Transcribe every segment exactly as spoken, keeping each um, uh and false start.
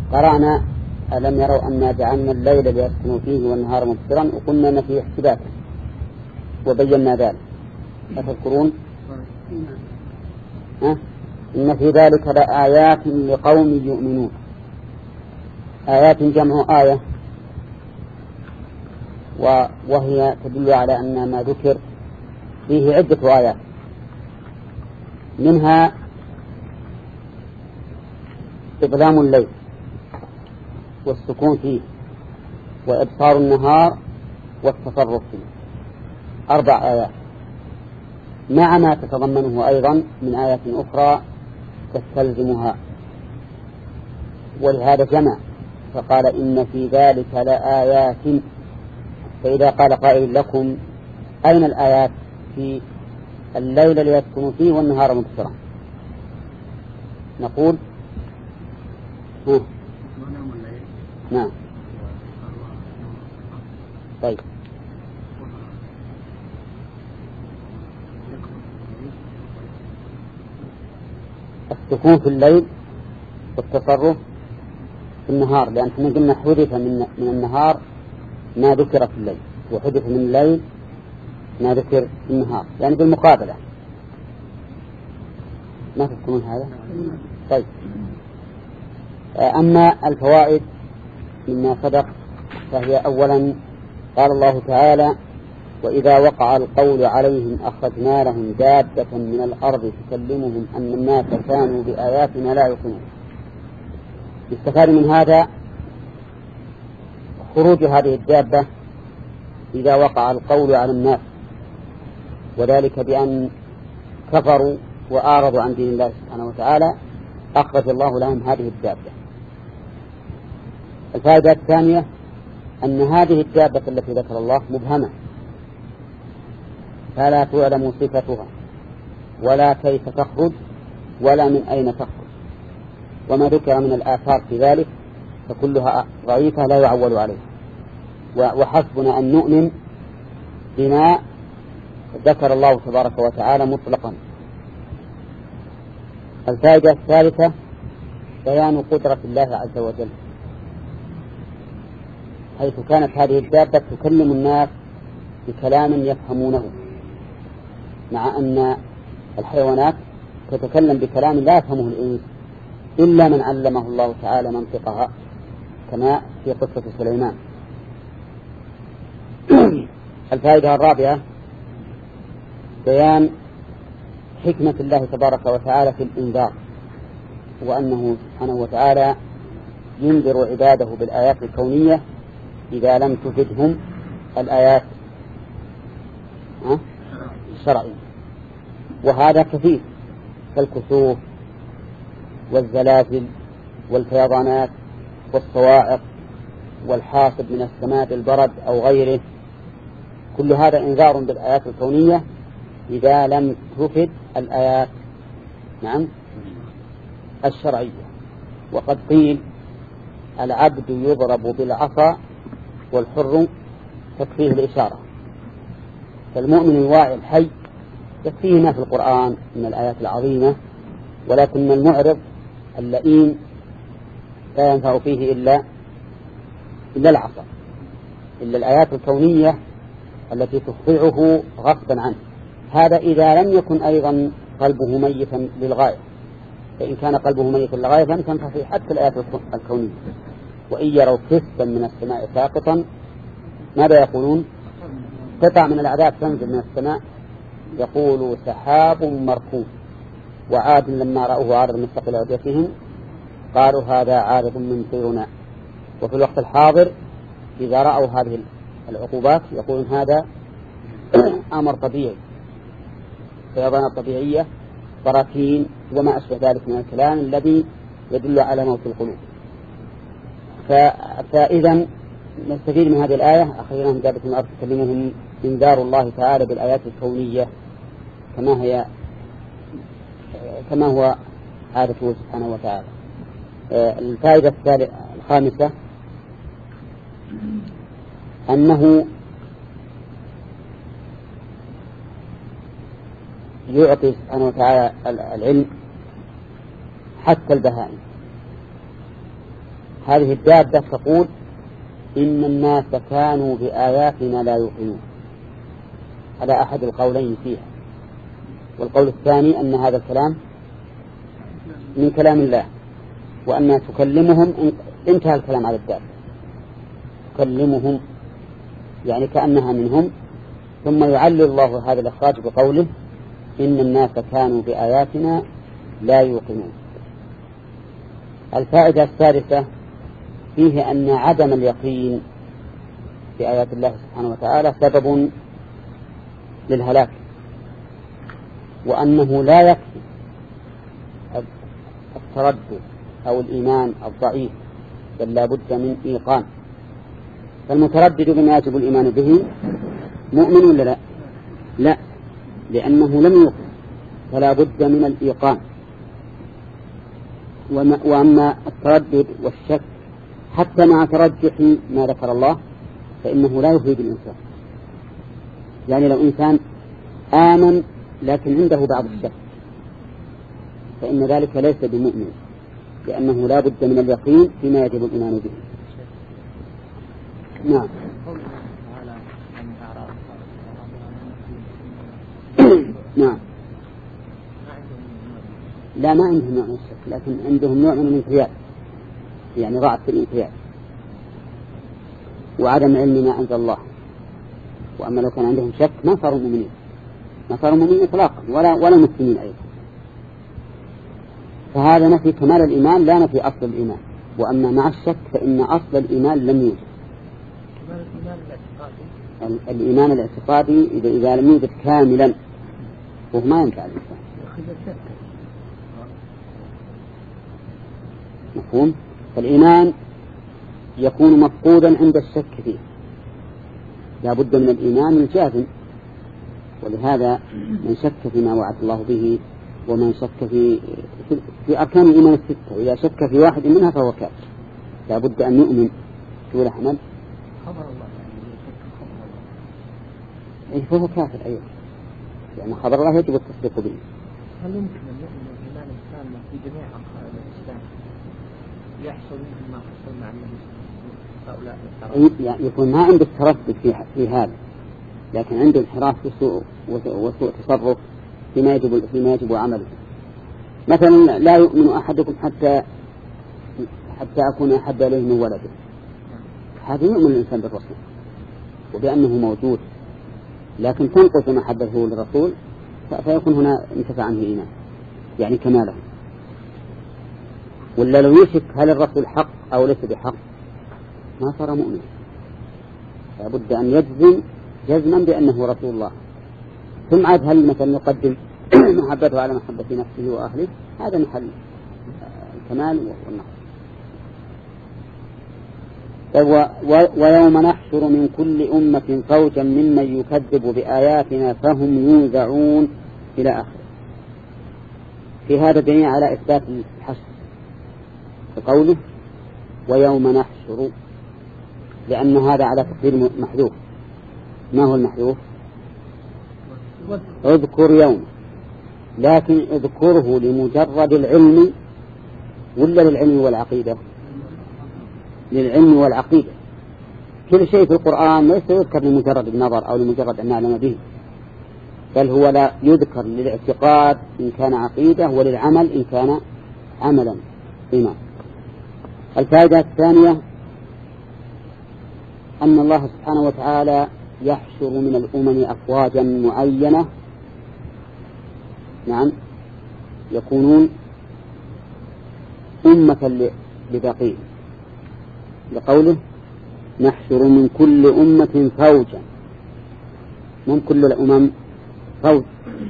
قرأنا ألم يروا أنا جعلنا الليل ليسكنوا فيه والنهار مبصرا وقلنا أن فيه احتباكا وبينا ذلك. أتذكرون؟ أه؟ إن في ذلك لآيات لقوم يؤمنون. آيات جمع آية، وهي تدل على أن ما ذكر فيه عدة آيات، منها إظلام الليل والسكون فيه وإبصار النهار والتصرف فيه، أربع آيات مع ما تتضمنه أيضا من آيات أخرى تستلزمها، ولهذا جمع فقال إن في ذلك لآيات. فإذا قال قائل لكم أين الآيات في الليل ليسكنوا فيه والنهار مبصرا، نقول ها. نعم. طيب السكون في الليل والتصرف في النهار، لأن احنا قلنا حدث من, من النهار ما ذكر في الليل، وحدث من الليل ما ذكر في النهار، يعني بالمقابلة. ما تذكرون هذا؟ طيب أما الفوائد مما سبق فهي أولا قال الله تعالى وإذا وقع القول عليهم أخرجنا لهم دابة من الأرض تكلمهم أن الناس كانوا بآياتنا لا يؤمنون. يستفاد من هذا خروج هذه الدابة إذا وقع القول على الناس، وذلك بأن كفروا وآرضوا عن دين الله سبحانه وتعالى أخرج الله لهم هذه الدابة. الفائدة الثانية أن هذه الدابة التي ذكر الله مبهمة، فلا تعلم صفتها ولا كيف تخرج ولا من أين تخرج، وما ذكر من الآثار في ذلك فكلها ضعيفة لا يعول عليه، وحسبنا أن نؤمن بما ذكر الله تبارك وتعالى مطلقا. الفائدة الثالثة بيان قدرة الله عز وجل، حيث كانت هذه الدابة تكلم الناس بكلام يفهمونه، مع أن الحيوانات تتكلم بكلام لا يفهمه الإنس إلا من علمه الله تعالى منطقها، كما في قصة سليمان. الفائدة الرابعة بيان حكمة الله تبارك وتعالى في الإنذار، وأنه سبحانه وتعالى ينذر عباده بالآيات الكونية إذا لم تفدهم الآيات الشرعية، وهذا كثير كالكسوف والزلازل والفيضانات والصواعق والحاصب من السماء بالبرد أو غيره، كل هذا إنذار بالآيات الكونية إذا لم تفد الآيات نعم الشرعية. وقد قيل العبد يضرب بالعصا والحر تكفيه الإشارة، فالمؤمن الواعي الحي يكفيه ما في القرآن من الآيات العظيمة، ولكن المعرض اللئيم لا ينفع فيه إلا إلا العصا، إلا الآيات الكونية التي تخطئه غصبا عنه. هذا إذا لم يكن أيضا قلبه ميتا للغاية، فإن كان قلبه ميتا للغاية فلم تنفع فيه حتى الآيات الكونية. وإن يروا كسفا من السماء ساقطا ماذا يقولون؟ قطع من العذاب تنزل من السماء، يقول سحاب مركوب. وعاد لما رأوه عارض مستقل أوديتهم قالوا هذا عارض ممطرنا. وفي الوقت الحاضر إذا رأوا هذه العقوبات يقولون هذا أمر طبيعي، فيضانات طبيعية، براكين وما أشبه ذلك من الكلام الذي يدل على موت القلوب. فإذا نستفيد من هذه الآية أخيرا دابة الأرض تكلمهم إنذار الله تعالى بالآيات الكونية كما هي كما هو عادته سبحانه وتعالى. الفائدة الخامسة أنه يعطي سبحانه وتعالى العلم حتى البهائم، هذه الدابة تقول إن الناس كانوا بآياتنا لا يوقنون، هذا أحد القولين فيها. والقول الثاني أن هذا الكلام من كلام الله، وأن تكلمهم انتهى الكلام على الدابة، تكلمهم يعني كأنها منهم، ثم يعلل الله هذا الإخراج بقوله إن الناس كانوا بآياتنا لا يوقنون. الفائدة الثالثة فيه أن عدم اليقين بآيات الله سبحانه وتعالى سبب للهلاك، وأنه لا يكفي التردد أو الإيمان الضعيف، بل لا بد من إيقان. فالمتردد بما يجب الإيمان به مؤمن ولا لا؟ لا، لأنه لم يوقن، فلا بد من الإيقان. وأما التردد والشك حتى مع ترجح ما ذكر الله فإنه لا يفيد الإنسان. يعني لو إنسان آمن لكن عنده بعض الشك فإن ذلك ليس بمؤمن، لأنه لا بد من اليقين فيما يجب الإيمان به. نعم. نعم. لا، ما عندهم نوع من الشك، لكن عندهم نوع من الانقياد، يعني ضعف في الانقياد وعدم علم ما أنزل الله. وأما لو كان عندهم شك ما صاروا مؤمنين، ما صاروا مؤمنين إطلاقا ولا ولا مسلمين أيضا. فهذا نفي كمال الإيمان لا نفي أصل الإيمان. وأما مع الشك فإن أصل الإيمان لم يوجد. الإيمان الاعتقادي إذا إذا لم يوجد كاملا وهو ما ينفع الإنسان. مفهوم؟ فالإيمان يكون مفقودا عند الشك فيه، لا بد من الإيمان الجازم. ولهذا من شك فيما وعد الله به ومن شك في في أركان الإيمان الستة إذا شك في واحد منها فهو كافر. لا بد أن يؤمن. تقول أحمد خبر الله يعني يشك خبر الله إيه فهو كافر أيضا، لأن خبر الله يجب التصديق به. هل يمكن أن نؤمن الإيمان الكامل في جميع أركان الإسلام يحصل منه ما حصل مع النبي هؤلاء؟ يعني يكون ما عنده تردد في في هذا، لكن عنده انحراف وسوء وسوء تصرف فيما يجب فيما يجب عمله. مثلا لا يؤمن أحدكم حتى حتى أكون أحب إليه من ولده، هذا يؤمن الإنسان بالرسول وبأنه موجود، لكن تنقص محبته للرسول فيكون هنا انتفع عنه إيمان يعني كماله. ولا لو يشك هل الرسول حق أو ليس بحق ما صار مؤمن. لابد أن يجزم جزما بأنه رسول الله، ثم عاد هل مثلا يقدم محبته على محبة نفسه وأهله، هذا محل الكمال والنقص. ويوم نحشر من كل أمة فوجا ممن يكذب بآياتنا فهم يوزعون إلى آخره. في هذا دليل على إثبات الحشر بقوله ويوم نحشر، لأن هذا على تقدير محذوف. ما هو المحذوف؟ اذكر يوم، لكن اذكره لمجرد العلم ولا للعلم والعقيدة؟ للعلم والعقيدة. كل شيء في القرآن ليس يذكر لمجرد النظر أو لمجرد أن نعلم به، بل هو لا يذكر للاعتقاد إن كان عقيدة وللعمل إن كان عملا إيمان. الفائدة الثانية أن الله سبحانه وتعالى يحشر من الأمم أفواجا معينة، نعم، يكونون أمة لبقيه، لقوله نحشر من كل أمة فوجا، من كل الأمم فوج.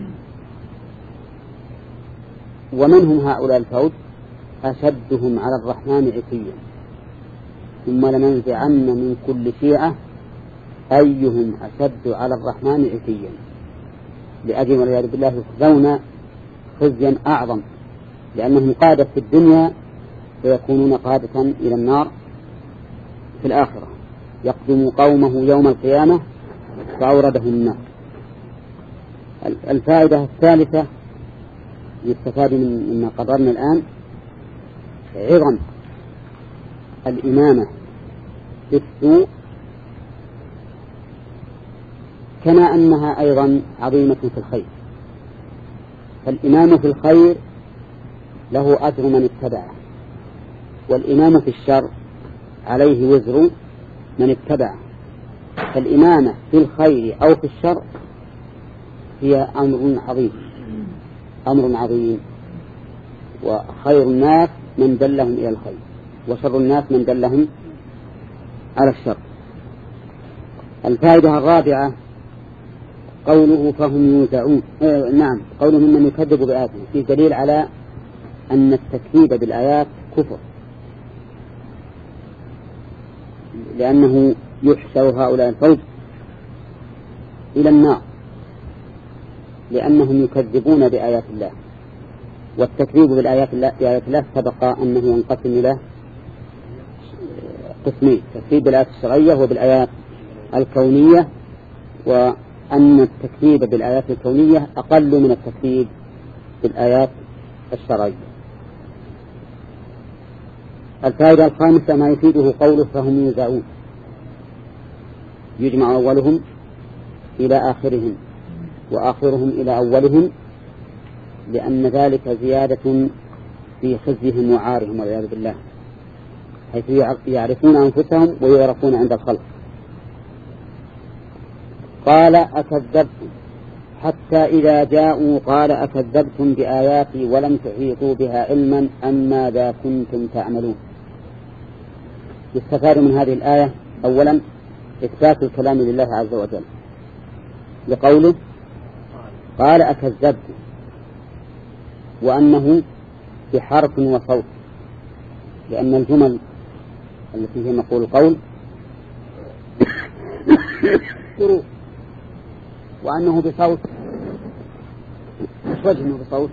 ومنهم هؤلاء الفوج أشدهم على الرحمن عتيا، ثم لننزعن من كل شيعة أيهم أشد على الرحمن عتيا، لأجل والعياذ بالله يخزون خزيا أعظم، لأنهم قادة في الدنيا ويكونون قادة إلى النار في الآخرة. يقدم قومه يوم القيامة فأوردهم النار. الفائدة الثالثة يستفاد مما قررنا الآن عظم الإمامة في السوء كما أنها أيضا عظيمة في الخير. فالإمام في الخير له أجر من اتبعه، والإمام في الشر عليه وزر من اتبعه. فالإمامة في الخير أو في الشر هي أمر عظيم، أمر عظيم. وخير الناس من دلهم إلى الخير، وشر الناس من دلهم على الشر. الفائدة الرابعة قوله فهم يوزعون. آه نعم، قوله ممن يكذب بآياته في دليل على أن التكذيب بالآيات كفر، لأنه يحشر هؤلاء الفوج إلى النار لأنهم يكذبون بآيات الله. والتكذيب بالآيات الله, بآيات الله سبق أنه ينقسم إلى قسمين: تكذيب بالآيات الشرعية وبالآيات الكونية، وأن التكذيب بالآيات الكونية أقل من التكذيب بالآيات الشرعية. الفائدة الخامسة ما يفيده قوله فهم يوزعون، يجمع أولهم إلى آخرهم وآخرهم إلى أولهم، لأن ذلك زيادة في خزيهم وعارهم والعياذ بالله، حيث يعرفون أنفسهم ويعرفون عند الخلق. قال أكذبتم حتى إذا جاءوا قال أكذبتم بآياتي ولم تحيطوا بها علما أم ماذا كنتم تعملون. يستفاد من هذه الآية أولا إثبات الكلام لله عز وجل لقوله قال أكذبتم، وأنه بحرف وصوت، لأن الجمل التي هي مقول القول حروف، وأنه بصوت. مش وجه أنه بصوت؟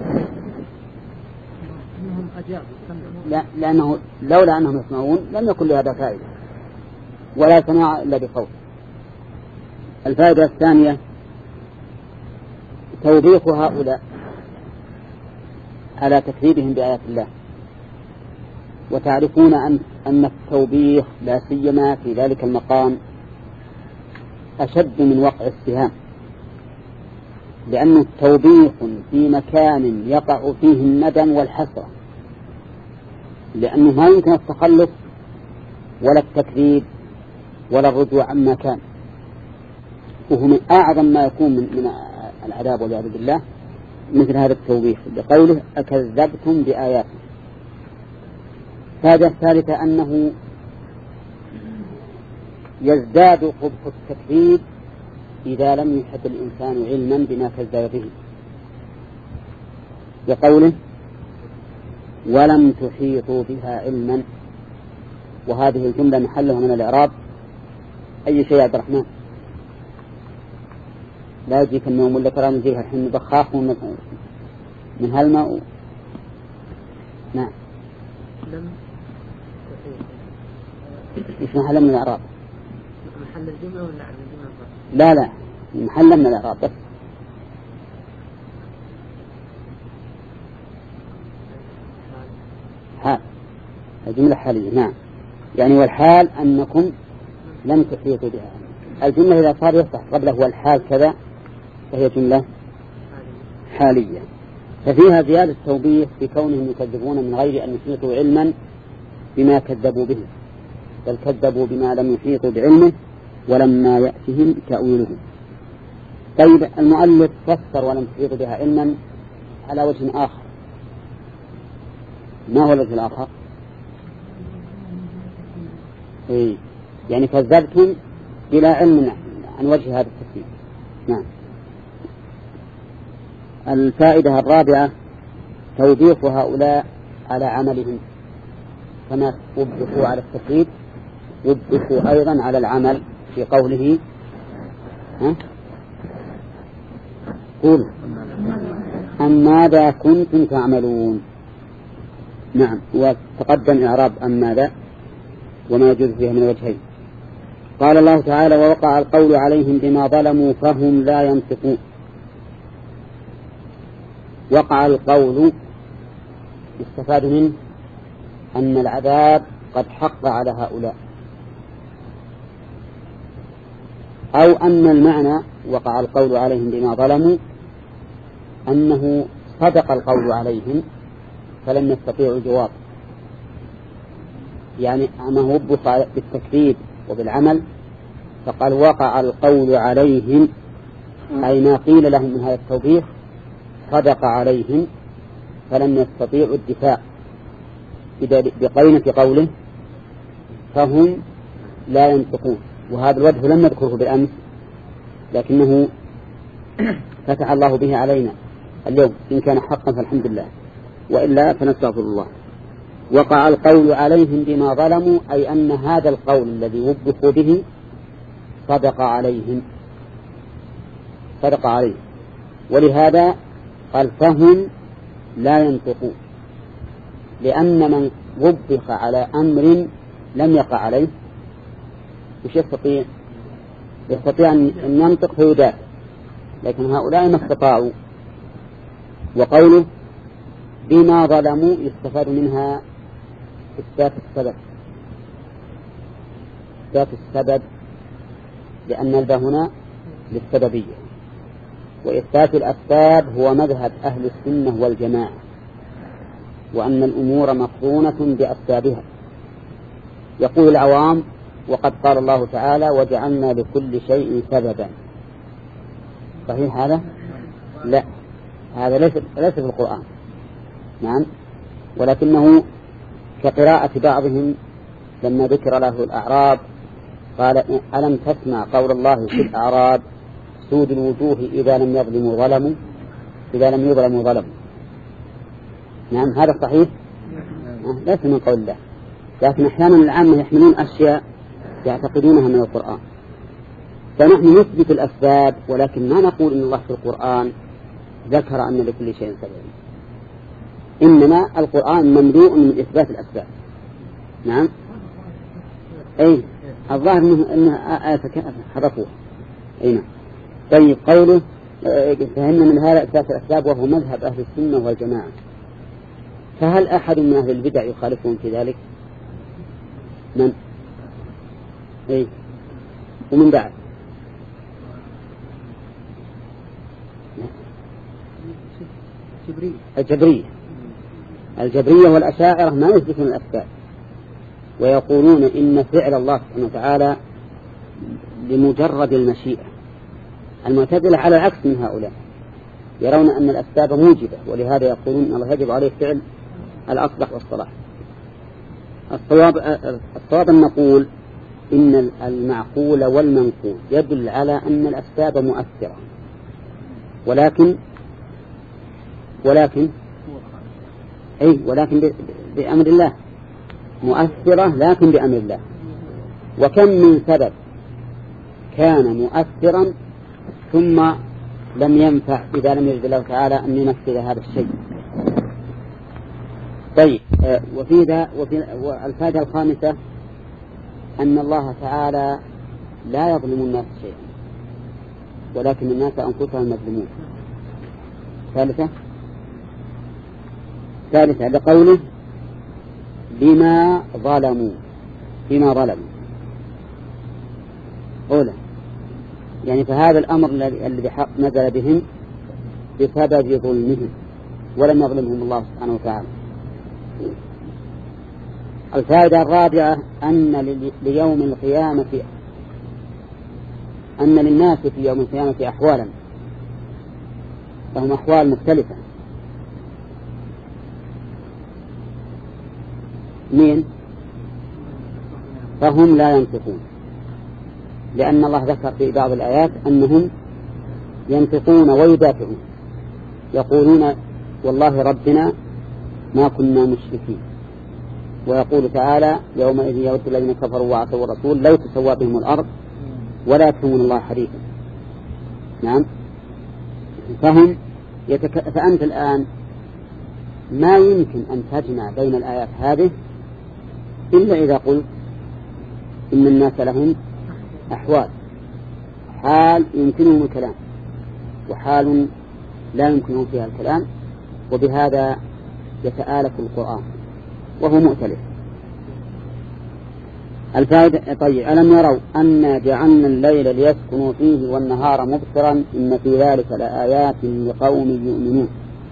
لا، لأنه لولا أنهم يسمعون لم يكن لهذا فائدة، ولا سماع إلا بصوت. الفائدة الثانية توبيخ هؤلاء على تكذيبهم بآيات الله، وتعرفون أن أن التوبيخ لا سيما في ذلك المقام أشد من وقع السهام، لأنه توبيخ في مكان يقع فيه الندم والحسرة، لأنه ما يمكن التخلص ولا التكذيب ولا الرجوع عما كان، وهو من أعظم ما يكون من, من العذاب والعياذ بالله مثل هذا التوبيخ بقوله أكذبتم بآياتي. الفائدة الثالثة أنه يزداد قبح التكذيب إذا لم يحط الإنسان علما بما كذب به، بقوله ولم تحيطوا بها علما. وهذه الجملة محلها من الإعراب أي شيء يا عبد الرحمن؟ لا يجيك النوم ولا ترى نجيها الحين بخاف من من هالماء. نعم. لم إيش محل من الإعراب؟ محل الجملة ولا عن الجملة؟ لا لا، محل من الإعراب بس. حال، الجملة حالية. نعم، يعني والحال أنكم لم تحيطوا بها. الجملة إذا صار يصح قبله والحال كذا فهي جملة حالية، ففيها زيادة توبيخ في كونهم يكذبون من غير أن يحيطوا علما بما كذبوا به، بل كذبوا بما لم يحيطوا بعلمه ولما يأتهم تأويله. طيب، المؤلف فسر ولم تحيطوا بها علما على وجه آخر. ما هو الوجه الآخر؟ إيه؟ يعني كذبتم بلا علم عن وجه هذا التكذيب. نعم. الفائدة الرابعة توبيخ هؤلاء على عملهم، كما وبخوا على التكذيب وبخوا أيضا على العمل في قوله ها؟ قول أم ماذا كنتم تعملون. نعم، وتقدم إعراب أم ماذا وما يجوز فيها من وجهين. قال الله تعالى ووقع القول عليهم بما ظلموا فهم لا ينطقون. وقع القول يستفاد منه أن العذاب قد حق على هؤلاء، أو أن المعنى وقع القول عليهم بما ظلموا أنه صدق القول عليهم فلم يستطيعوا الجواب، يعني أنه وبخ بالتكذيب وبالعمل، فقال وقع القول عليهم أي ما قيل لهم من هذا التوبيخ صدق عليهم فلم يستطيعوا الدفاع بقرينة قوله فهم لا ينطقون. وهذا الوجه لم نذكره بالأمس لكنه فتح الله به علينا اليوم، إن كان حقا فالحمد لله، وإلا فنستغفر الله. وقع القول عليهم بما ظلموا أي أن هذا القول الذي وبخوا به صدق عليهم صدق عليهم ولهذا قال فهم لا ينطقون، لأن من وبخ على أمر لم يقع عليه وش يستطيع؟ يستطيع أن ينطق فيدافع، لكن هؤلاء ما استطاعوا. وقوله بما ظلموا يستفاد منها إثبات السبب إثبات السبب لأن الباء هنا للسببية، وإثبات الأسباب هو مذهب أهل السنة والجماعة، وأن الأمور مقرونة بأسبابها. يقول العوام وقد قال الله تعالى وجعلنا لكل شيء سببا، صحيح هذا؟ لا، هذا ليس ليس في القرآن، نعم، ولكنه كقراءة بعضهم لما ذكر له الأعراب قال ألم تسمع قول الله في الأعراب سود الوجوه إذا لم يظلموا ظلموا إذا لم يظلموا ظلموا. نعم هذا صحيح، ليس من قول الله، لكن أحيانا العامة يحملون أشياء يعتقدونها من القرآن، فنحن نثبت الأسباب ولكن ما نقول إن الله في القرآن ذكر أن لكل شيء سبب، إنما القرآن مملوء من إثبات الأسباب. نعم أي الظاهر أنه أنها آية حذفوها. أي نعم. طيب قوله فهمنا من هذا إثبات الأسباب وهو مذهب أهل السنة والجماعة، فهل أحد من أهل البدع يخالفهم في ذلك؟ من؟ أي ومن بعد الجبرية الجبرية والأشاعرة ما يثبتون الأسباب ويقولون إن فعل الله سبحانه وتعالى لمجرد المشيئة. المعتزلة على العكس من هؤلاء، يرون أن الأسباب موجبة، ولهذا يقولون أن الله يجب عليه فعل الأصلح والصلاح. الصواب الصواب أن نقول إن المعقول والمنقول يدل على أن الأسباب مؤثرة، ولكن ولكن أي ولكن بأمر الله مؤثرة، لكن بأمر الله. وكم من سبب كان مؤثرا ثم لم ينفع إذا لم يرد الله تعالى أن ينفذ هذا الشيء. طيب وفي ذا وفي الفائدة الخامسة أن الله تعالى لا يظلم الناس شيئا ولكن الناس أنفسهم مظلمون. ثالثة ثالثة لقوله بما ظلموا بما ظلموا أولا، يعني فهذا الأمر الذي نزل بهم بسبب ظلمهم ولم يظلمهم الله سبحانه وتعالى. الفائدة الرابعة أن ليوم القيامة أن للناس في يوم القيامة أحوالا، لهم أحوال مختلفة. مين؟ فهم لا ينطقون، لأن الله ذكر في بعض الآيات أنهم ينطقون ويدافعون، يقولون والله ربنا ما كنا مشركين. ويقول تعالى يومئذ يود الذين كفروا وعصوا الرسول لو تسوى بهم الأرض ولا يكتمون الله حديثا. نعم. فهم يتك... فأنت الآن ما يمكن أن تجمع بين الآيات هذه إلا إذا قلت إن الناس لهم أحوال، حال يمكنهم الكلام وحال لا يمكنهم فيها الكلام، وبهذا يتآلف القرآن وهو مؤتلف. الفائدة. طيب ألم يروا أن جعلنا الليل ليسكنوا فيه والنهار مبصرا إن في ذلك لآيات لقوم يؤمنون.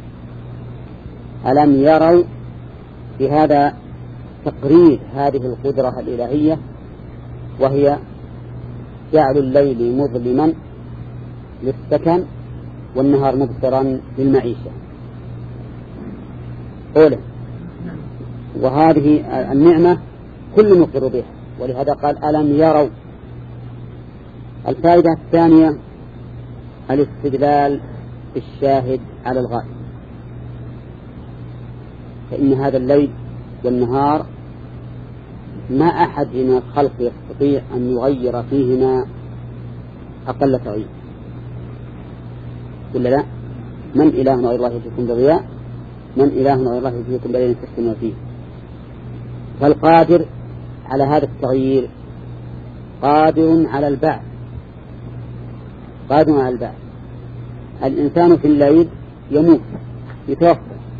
ألم يروا في هذا تقرير هذه القدرة الإلهية، وهي جعل الليل مظلما للسكن والنهار مبصرا للمعيشة. أولا، وهذه النعمة كل مقر بها، ولهذا قال ألم يروا. الفائدة الثانية الاستدلال بالشاهد على الغائب، فإن هذا الليل والنهار ما أحد من الخلق يستطيع أن يغير فيهما أقل تغيير، ولا لا؟ من إله غير الله يجيكم بضياء، من إله غير الله يجيكم بليل تسكنون فيه. فالقادر على هذا التغيير قادر على البعث، قادر على البعث. الإنسان في الليل يموت يتوفى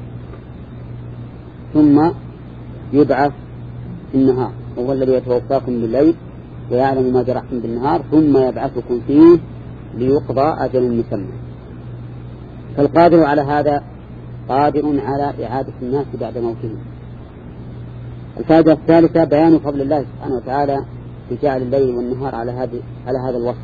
ثم يبعث في النهار، وهو الذي يتوفاكم بالليل ويعلم ما جرحتم بالنهار ثم يبعثكم فيه ليقضى أجل مسمى. فالقادر على هذا قادر على إعادة الناس بعد موتهم. الفائدة الثالثة بيان فضل الله سبحانه وتعالى في جعل الليل والنهار على هذا على هذا الوصف: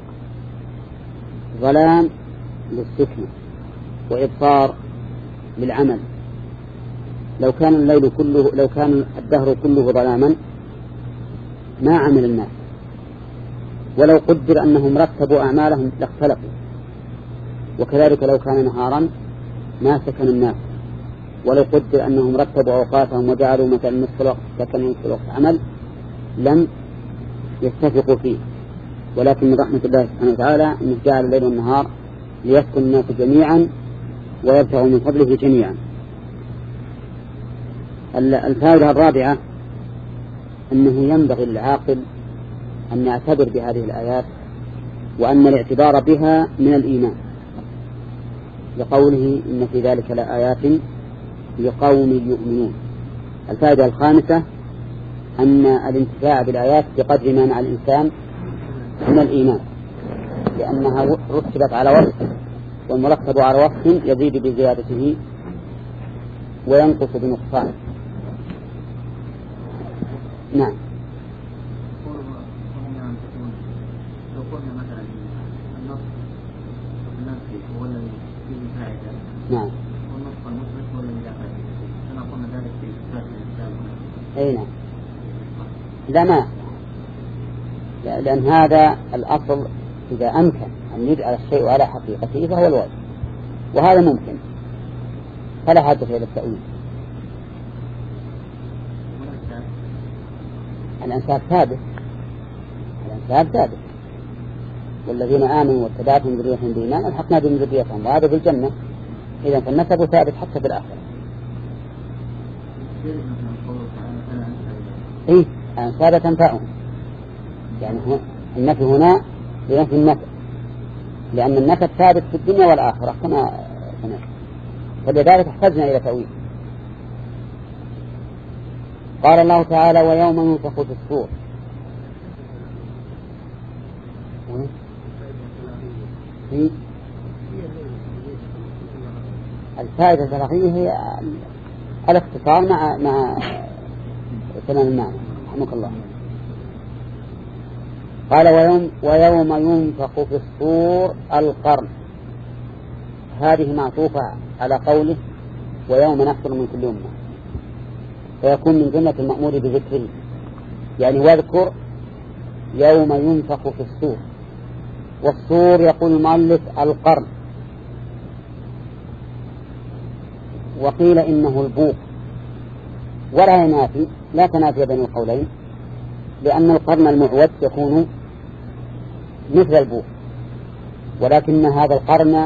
ظلام للسكن وإبصار للعمل. لو كان الليل كله لو كان الدهر كله ظلاما ما عمل الناس، ولو قدر أنهم رتبوا أعمالهم لاختلفوا، وكذلك لو كان نهارا ما سكن الناس، ولو قدر أنهم رتبوا أوقاتهم وجعلوا مثلا نصف الوقت سكن ونصف الوقت عمل لم يتفقوا فيه. ولكن من رحمة الله سبحانه وتعالى أنه جعل الليل والنهار ليسكن الناس جميعا ويبتغوا من فضله جميعا. الفائدة الرابعة أنه ينبغي للعاقل أن يعتبر بهذه الآيات، وأن الاعتبار بها من الإيمان، لقوله إن في ذلك لآيات لقوم يؤمنون. الفائدة الخامسة أن الانتفاع بالآيات بقدر ما مع الإنسان من الإيمان، لأنها رتبت على وصف، والمرتب على وصف يزيد بزيادته وينقص بنقصانه. نعم. نعم. أي نعم. لا ما لأن هذا الأصل إذا أمكن أن يجعل الشيء على حقيقته فهو الواجب، وهذا ممكن فلا حاجة إلى التأويل. الأنساب ثابت، الأنساب ثابت، والذين آمنوا واتبعتهم ذريتهم بإيمان ألحقنا بهم ذريتهم وهذا في الجنة. إذا فالنسب ثابت حتى في الآخرة. إيه أنساب تنفعهم، يعني النفي هنا لنفي النفع، لأن النفع ثابت في الدنيا والآخرة كما سمعت، فلذلك احتجنا إلى تأويل. قال الله تعالى: ويوم ينفخ في الصور. في الفائدة الثلاثية هي الاختصار مع مع تمام المعنى. رحمك الله. قال: ويوم ويوم ينفخ في الصور القرن. هذه معطوفة على قوله: ويوم نحشر من كل أمة، فيكون من جملة المأمور بذكره، يعني واذكر يوم ينفخ في الصور. والصور يقول المؤلف القرن، وقيل إنه البوق، ولا ينافي لا تنافي بين القولين، لأن القرن المعوج يكون مثل البوق، ولكن هذا القرن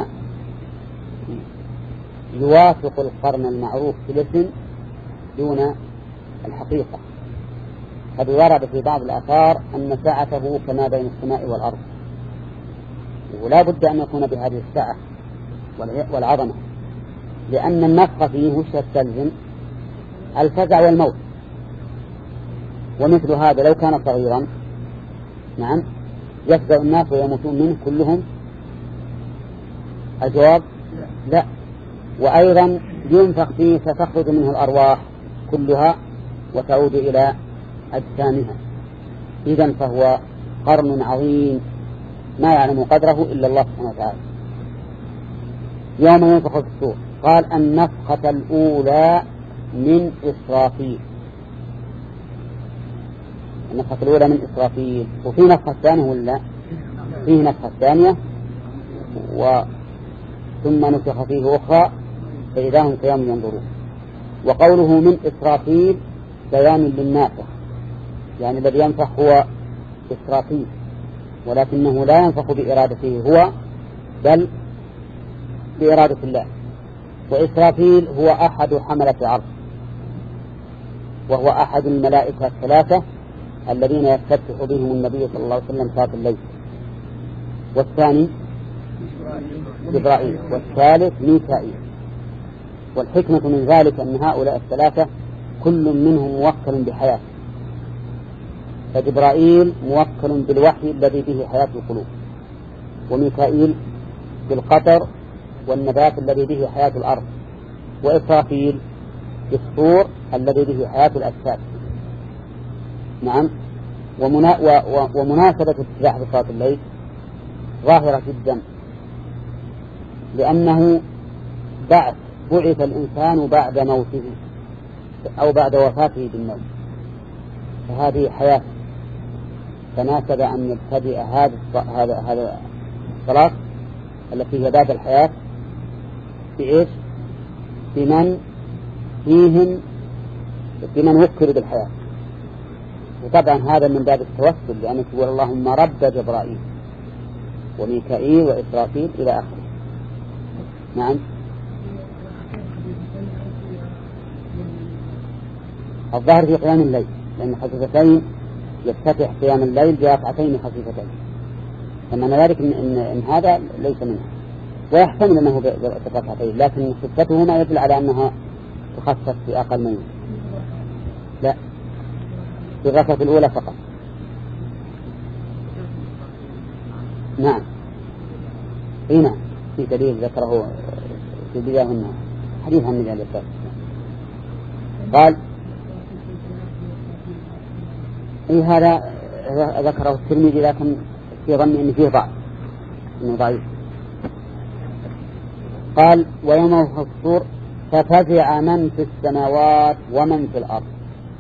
يوافق القرن المعروف في الاسم دون الحقيقة. قد ورد في بعض الآثار أن ساعته كما بين السماء والأرض، ولا بد أن يكون بهذه الساعة والعظمة، لأن النفخ فيه وش يستلزم؟ الفزع والموت، ومثل هذا لو كان صغيرا نعم يفزع الناس ويموتون منه كلهم؟ الجواب لا. وأيضا ينفخ فيه فتخرج منه الأرواح كلها وتعود إلى أجسامها. إذن فهو قرن عظيم ما يعلم قدره إلا الله سبحانه وتعالى. يوم ينفخ في الصور قال النفخة الأولى من إسرافيل. النفخة الأولى من إسرافيل. وفي نفخة ثانية ولا فيه نفخة ثانية و ثم نفخ فيه أخرى فإذا هم قيام ينظرون. وقوله من إسرافيل بيان للنافخ، يعني الذي ينفخ هو إسرافيل، ولكنه لا ينفخ بإرادته هو بل بإرادة الله. وإسرافيل هو أحد حملة العرش، وهو أحد الملائكة الثلاثة الذين يفتتح بهم النبي صلى الله عليه وسلم صلاة الليل. والثاني جبرائيل، والثالث ميكائيل. والحكمة من ذلك أن هؤلاء الثلاثة كل منهم موكل بحياة، فجبرائيل موكل بالوحي الذي به حياة القلوب، وميكائيل بالقطر والنبات الذي به حياة الأرض، وإسرافيل بالصور الذي به حياة الأجساد. نعم. ومنا و و ومناسبة اتباع صلاة الليل ظاهرة جدا، لأنه بعث بعث الإنسان بعد موته أو بعد وفاته بالموت، فهذه حياة، فناسب أن يبتدئ هذا هذا الصلاة التي هي بعد الحياة بإيش؟ بمن فيهم بمن وكلوا بالحياة. وطبعا هذا من باب التوسل، لأنه يقول اللهم رب جبرائيل وميكائيل وإسرافيل إلى آخره. نعم. الظاهر في قيام الليل، لأن خفيفتين يفتتح قيام الليل بركعتين خفيفتين، فمعنى ذلك إن, إن, إن هذا ليس منه، ويحتمل أنه بركعتين، لكن خفته ما يدل على أنها تخصص في أقل منه، لا، في الركعة الأولى فقط. نعم. هنا في دليل ذكره في بداية منه حديث عن النبي عليه الصلاة والسلام قال إيه هذا ذكره الترمذي، لكن في ظني أن فيه ضعف، إنه ضعيف. قال ويوم ينفخ في الصور ففزع من في السماوات ومن في الأرض.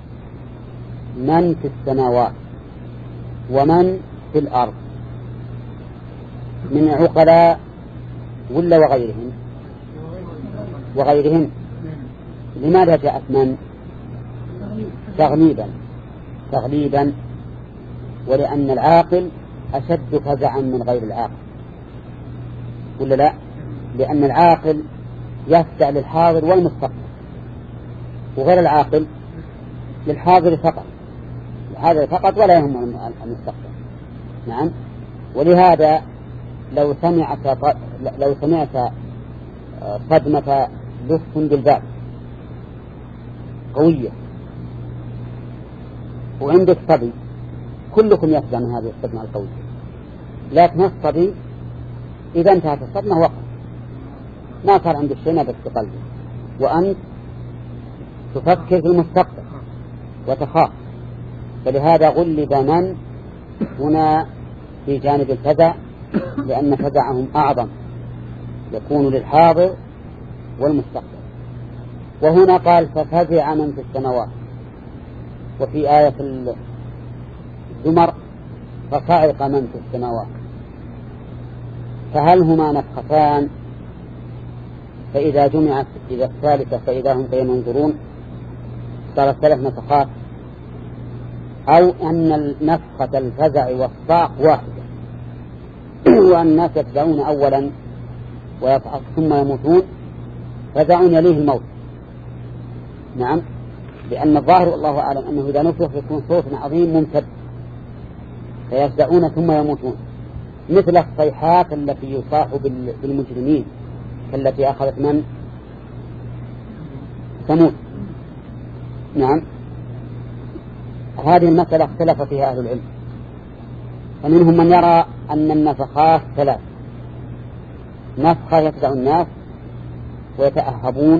من في السماوات ومن في الأرض من عقلاء ولا وغيرهم؟ وغيرهم. لماذا جاءت من؟ تغليبا تغليبا ولأن العاقل أشد فزعا من غير العاقل، ولا لا؟ لأن العاقل يفزع للحاضر والمستقبل، وغير العاقل للحاضر فقط، الحاضر فقط ولا يهم المستقبل. نعم. ولهذا لو سمعت لو سمعت صدمة لص بالباب قوية وعندك صبي، كلكم يفزع من هذه الصدمة القوية، لكن الصبي إذا انتهت الصدمة وقف، ما صار عندك شيء بس في قلبه، وأنت تفكر في المستقبل وتخاف. فلهذا غلب من هنا في جانب الفزع، لأن فزعهم أعظم يكون للحاضر والمستقبل. وهنا قال ففزع من في السماوات، وفي آية الزمر فصعق من في السماوات. فهل هما نفختان فإذا جمعت إذا الثالثة فإذا هم قيام ينظرون صارت ثلاث نفخات، أو أن النفخة الفزع والصعق واحدة، وأن الناس يفزعون أولا ويصعق ثم يموتون، فزعون يليه الموت. نعم. لأن الظاهر الله أعلم أنه إذا نفخ يكون صوت عظيم ممتد فيفزعون ثم يموتون، مثل الصيحات التي يصاح بالمجرمين كالتي أخذت من ثمود. نعم. هذه المسألة اختلف فيها أهل العلم، فمنهم من يرى أن النفخات ثلاث: نفخة يفزع الناس ويتأهبون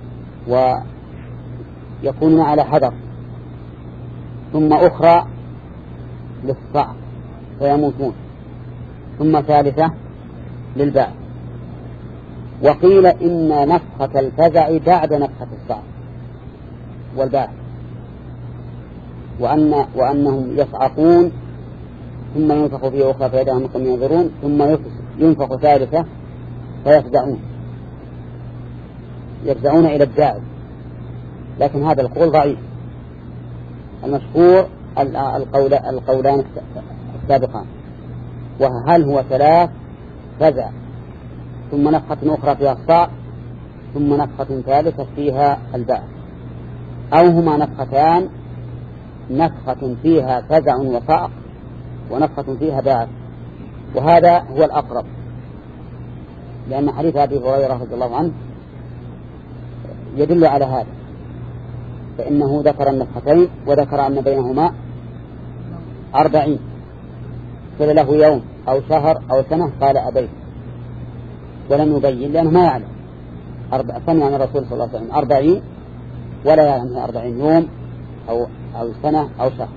ويكونون على حذر، ثم أخرى للصعق فيموتون، ثم ثالثة للبعث. وقيل إن نفخة الفزع بعد نفخة الصعق والبعث، وأن وأنهم يصعقون ثم ينفخ فيه أخرى فإذا هم ينظرون، ثم ينفخ ثالثة فيفزعون يفزعون إلى الداعي. لكن هذا القول ضعيف. المشهور القول القولان السابقان، وهل هو ثلاث: فزع ثم نفخة أخرى فيها الصعق ثم نفخة ثالثة فيها البعث، أو هما نفختان: نفخة فيها فزع وصعق ونفخة فيها بعث. وهذا هو الأقرب، لأن حديث أبي هريرة رضي الله عنه يدل على هذا، فإنه ذكر النفختين وذكر أن بينهما أربعين، قيل له يوم أو شهر أو سنة قال أبيت، ولم يبين لأنه ما يعلم. أربع سنة عن الرسول صلى الله عليه وسلم أربعين، ولا يعلم هي أربعين يوم أو, أو سنة أو شهر.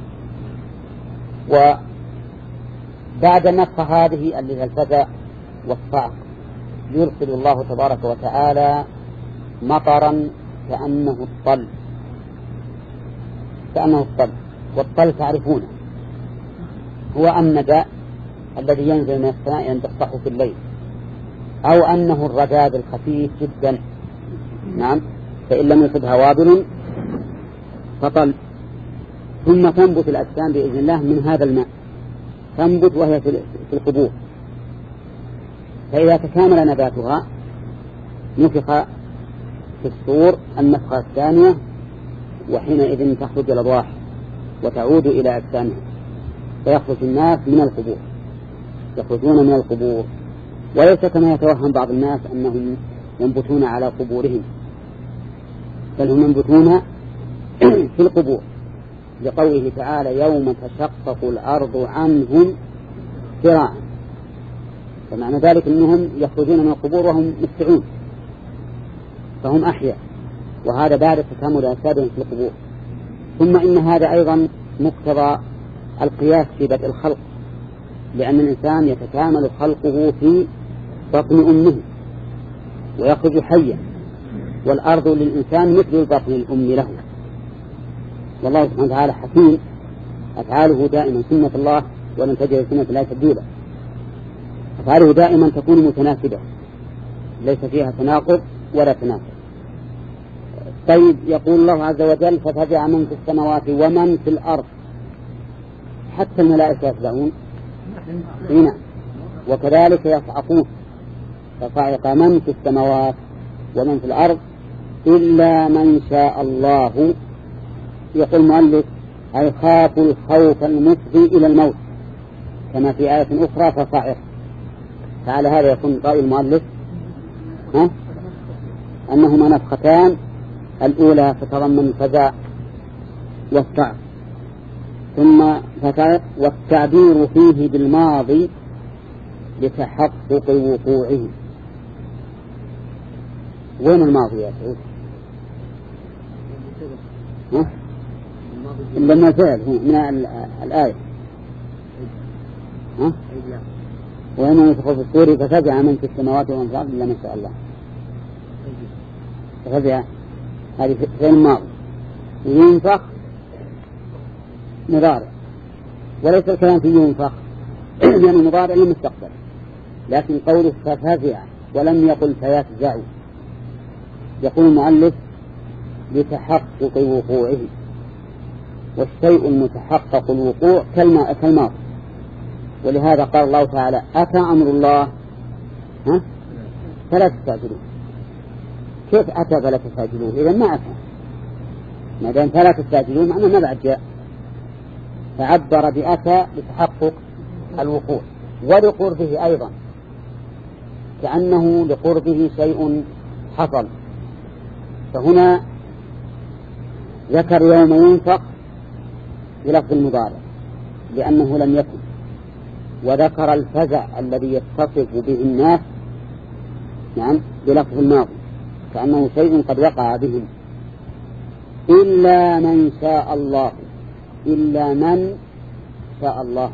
وبعد النفخة هذه اللي هي الفزع والصعق يرسل الله تبارك وتعالى مطرا كأنه الطل كأنه الطل والطل تعرفونه، هو الندى الذي ينزل من السماء ينتصح في الليل، أو أنه الرذاذ الخفيف جدا، نعم، فإن لم يصبها وابل فطل. ثم تنبت الأجسام بإذن الله من هذا الماء، تنبت وهي في القبور، فإذا تكامل نباتها نفخ في الصور النفخة الثانية، وحينئذ تخرج الأرواح وتعود إلى أجسامها، فيخرج الناس من القبور، يخرجون من القبور، وليس كما يتوهم بعض الناس أنهم ينبتون على قبورهم، بل هم ينبتون في القبور، لقوله تعالى: يوم تشقق الأرض عنهم سراعا. فمعنى ذلك أنهم يخرجون من القبور وهم مستعون، فهم أحياء، وهذا بعد تكامل أجسادهم في القبور. ثم إن هذا أيضا مقتضى القياس في بدء الخلق، لأن الإنسان يتكامل خلقه في بطن أمه ويخرج حيا، والأرض للإنسان مثل البطن الأم له. والله سبحانه وتعالى حكيم، أفعاله دائما سنة الله ولن تجد سنة الله تبديلا. أفعاله دائما تكون متناسبة، ليس فيها تناقض ولا تناسب. طيب، يقول الله عز وجل: ففزع من في السماوات ومن في الأرض. حتى الملائكة يفزعون هنا، وكذلك يصعقون، فصعق من في السماوات ومن في الأرض إلا من شاء الله. يقول المؤلف: أي خافوا الخوف المفضي إلى الموت، كما في آية أخرى: فصعق. فعلى هذا يكون رأي المؤلف ها؟ أنهما نفختان، الأولى تتضمن الفزع والصعق، ثم فصعق، والتعبير فيه بالماضي لتحقق وقوعه. وين الماضي يا سعود؟ ها؟ لما فعل من الآية ها؟ وإن ينفخ في الصور ففزع من في السماوات ومن في الأرض إلا ما شاء الله. ففزع هذه في الماضي، ينفخ مضارع، وليس الكلام في ينفخ يعني مضارع للمستقبل، لكن قوله ففزع ولم يقل فيفزع. يقول المؤلف: لتحقق وقوعه، والشيء المتحقق الوقوع كالماضي. ولهذا قال الله تعالى: أتى أمر الله ها؟ فلا تستعجلوه. كيف أتى فلا تستعجلوه؟ إذا ما أتى، ما دام فلا تستعجلوه معناه ما بعد جاء. فعبر بأتى لتحقق الوقوع، ولقربه أيضا، كأنه لقربه شيء حصل. فهنا ذكر يوم ينفخ بلفظ المضارع لأنه لم يكن، وذكر الفزع الذي يتصف به الناس نعم بلفظ الماضي كأنه شيء قد وقع بهم. إلا من شاء الله، إلا من شاء الله.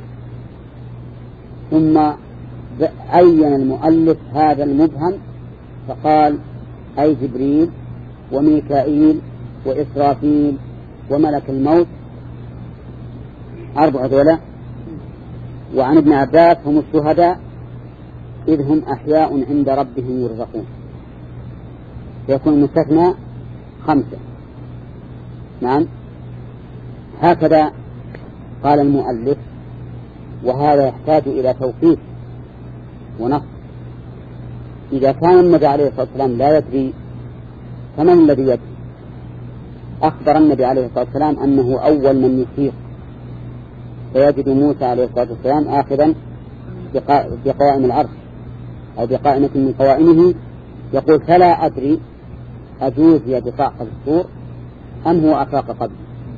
ثم عين المؤلف هذا المبهم فقال أي جبريل وميكائيل وإسرافيل وملك الموت أربعة ذولا. وعن ابن عباس هم الشهداء إذ هم أحياء عند ربهم يرزقون، يكون المستثنى خمسة. نعم هكذا قال المؤلف، وهذا يحتاج إلى توقيف ونص. إذا كان النبي عليه الصلاة والسلام لا يدري فمن الذي يدري؟ أخبر النبي عليه الصلاة والسلام أنه أول من يفيق، فيجد موسى عليه الصلاة والسلام آخذا بقوائم العرش أو بقائمة من قوائمه يقول فلا أدري أجوزي بصعق السور أم هو أفاق قبل.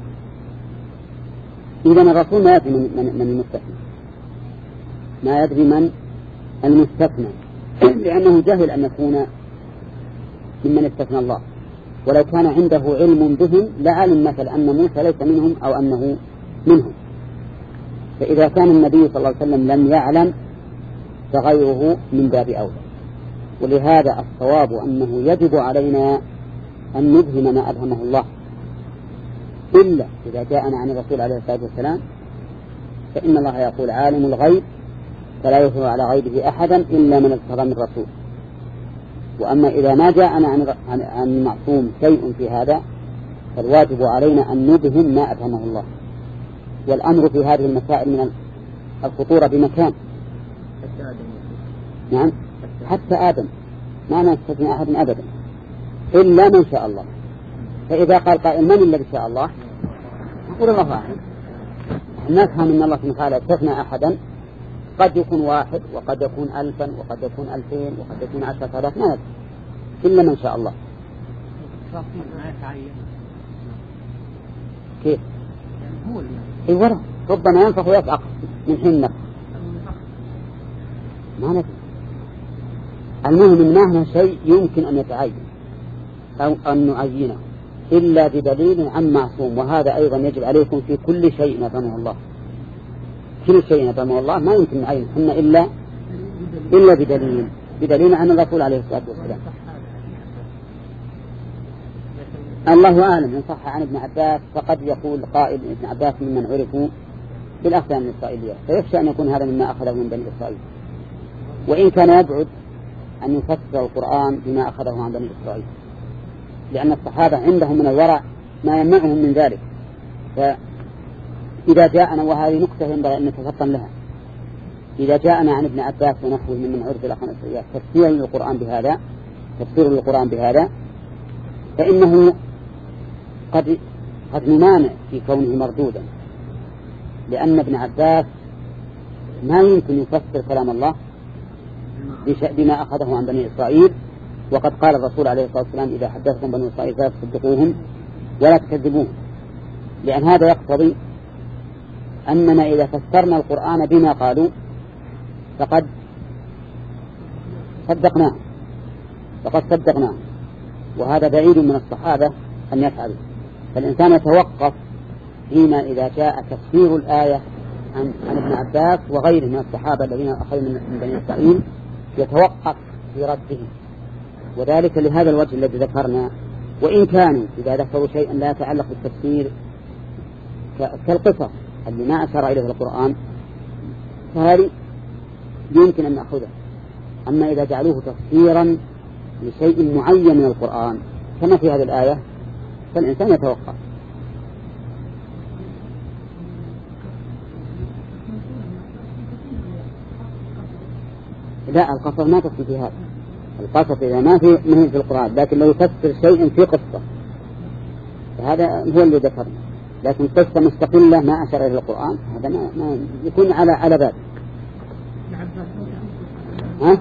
إذن الرسول ما يدري من, من المستثنى، ما يدري من المستثنى لأنه جاهل أن يكون ممن استثنى الله، ولو كان عنده علم بهم لعلم مثل أن موسى ليس منهم أو أنه منهم. فإذا كان النبي صلى الله عليه وسلم لم يعلم فغيره من باب أولى. ولهذا الصواب أنه يجب علينا أن نبهم ما أبهمه الله، إلا إذا جاءنا عن الرسول عليه الصلاة والسلام فإن الله يقول عالم الغيب فلا يظهر على غيبه أحدا إلا من ارتضى من رسول. وأما إذا ما جاءنا عن عن المعصوم شيء في هذا فالواجب علينا أن نبهم ما أبهمه الله. والأمر في هذه المسائل من الخطورة بمكان. نعم حتى آدم ما نستثني أحد أبدا إلا من شاء الله. فإذا قال قائل من الذي شاء الله نقول الله أعلم. نفهم أن الله سبحانه وتعالى استثنى أحدا، قد يكون واحد وقد يكون ألفا وقد يكون ألفين وقد يكون عشرة آلاف، ما ندري إلا من شاء الله. كيف؟ في ورا ربما ينفخ ويصعق من حين نفخ ما ندري. المهم أنه شيء يمكن أن يتعين أو أن نعينه إلا بدليل عن معصوم. وهذا أيضا يجب عليكم في كل شيء نفهمه الله، كل شيء نفهمه الله ما يمكن نعين حنا إلا إلا بدليل بدليل عن الرسول عليه الصلاة والسلام. الله أعلم إن صح عن ابن عباس فقد يقول قائل ابن عباس ممن عرفوا بالأحكام الإسرائيلية، فيخشى أن يكون هذا مما أخذه من بني إسرائيل، وإن كان يبعد أن يفسر القرآن بما أخذه عن بني إسرائيل، لأن الصحابة عندهم من الورع ما يمنعهم من ذلك. فإذا جاءنا، وهذه نقطة ينبغي أن نتفطن لها، إذا جاءنا عن ابن عباس ونحوه ممن عرف الأحكام الإسرائيلية تفسير للقرآن بهذا تفسير للقرآن بهذا فإنه قد قد نمانع في كونه مردودا، لأن ابن عباس ما يمكن يفسر كلام الله بما أخذه عن بني إسرائيل. وقد قال الرسول عليه الصلاة والسلام إذا حدثكم بني إسرائيل فلا تصدقوهم ولا تكذبوهم، لأن هذا يقتضي أننا إذا فسرنا القرآن بما قالوا فقد صدقناه فقد صدقناه وهذا بعيد من الصحابة أن يفعلوا. فالإنسان يتوقف فيما إذا جاء تفسير الآية عن, عن ابن عباس وغيره من الصحابة الذين أخذوا من بني إسرائيل يتوقف في رده، وذلك لهذا الوجه الذي ذكرنا. وإن كانوا إذا ذكروا شيئا لا يتعلق بالتفسير كالقصص اللي ما أشار إليه القرآن فهذه يمكن أن نأخذه. أما إذا جعلوه تفسيرا لشيء معين من القرآن كما في هذه الآية فالإنسان يتوقف. لا القصص ما تفسر في هذا، القصص إذا ما في مهم في القرآن، لكن لو يفسر شيء في قصة فهذا هو اللي ذكرنا. لكن قصة مستقلة ما أشار إلى القرآن هذا ما, ما يكون على على باب. ها؟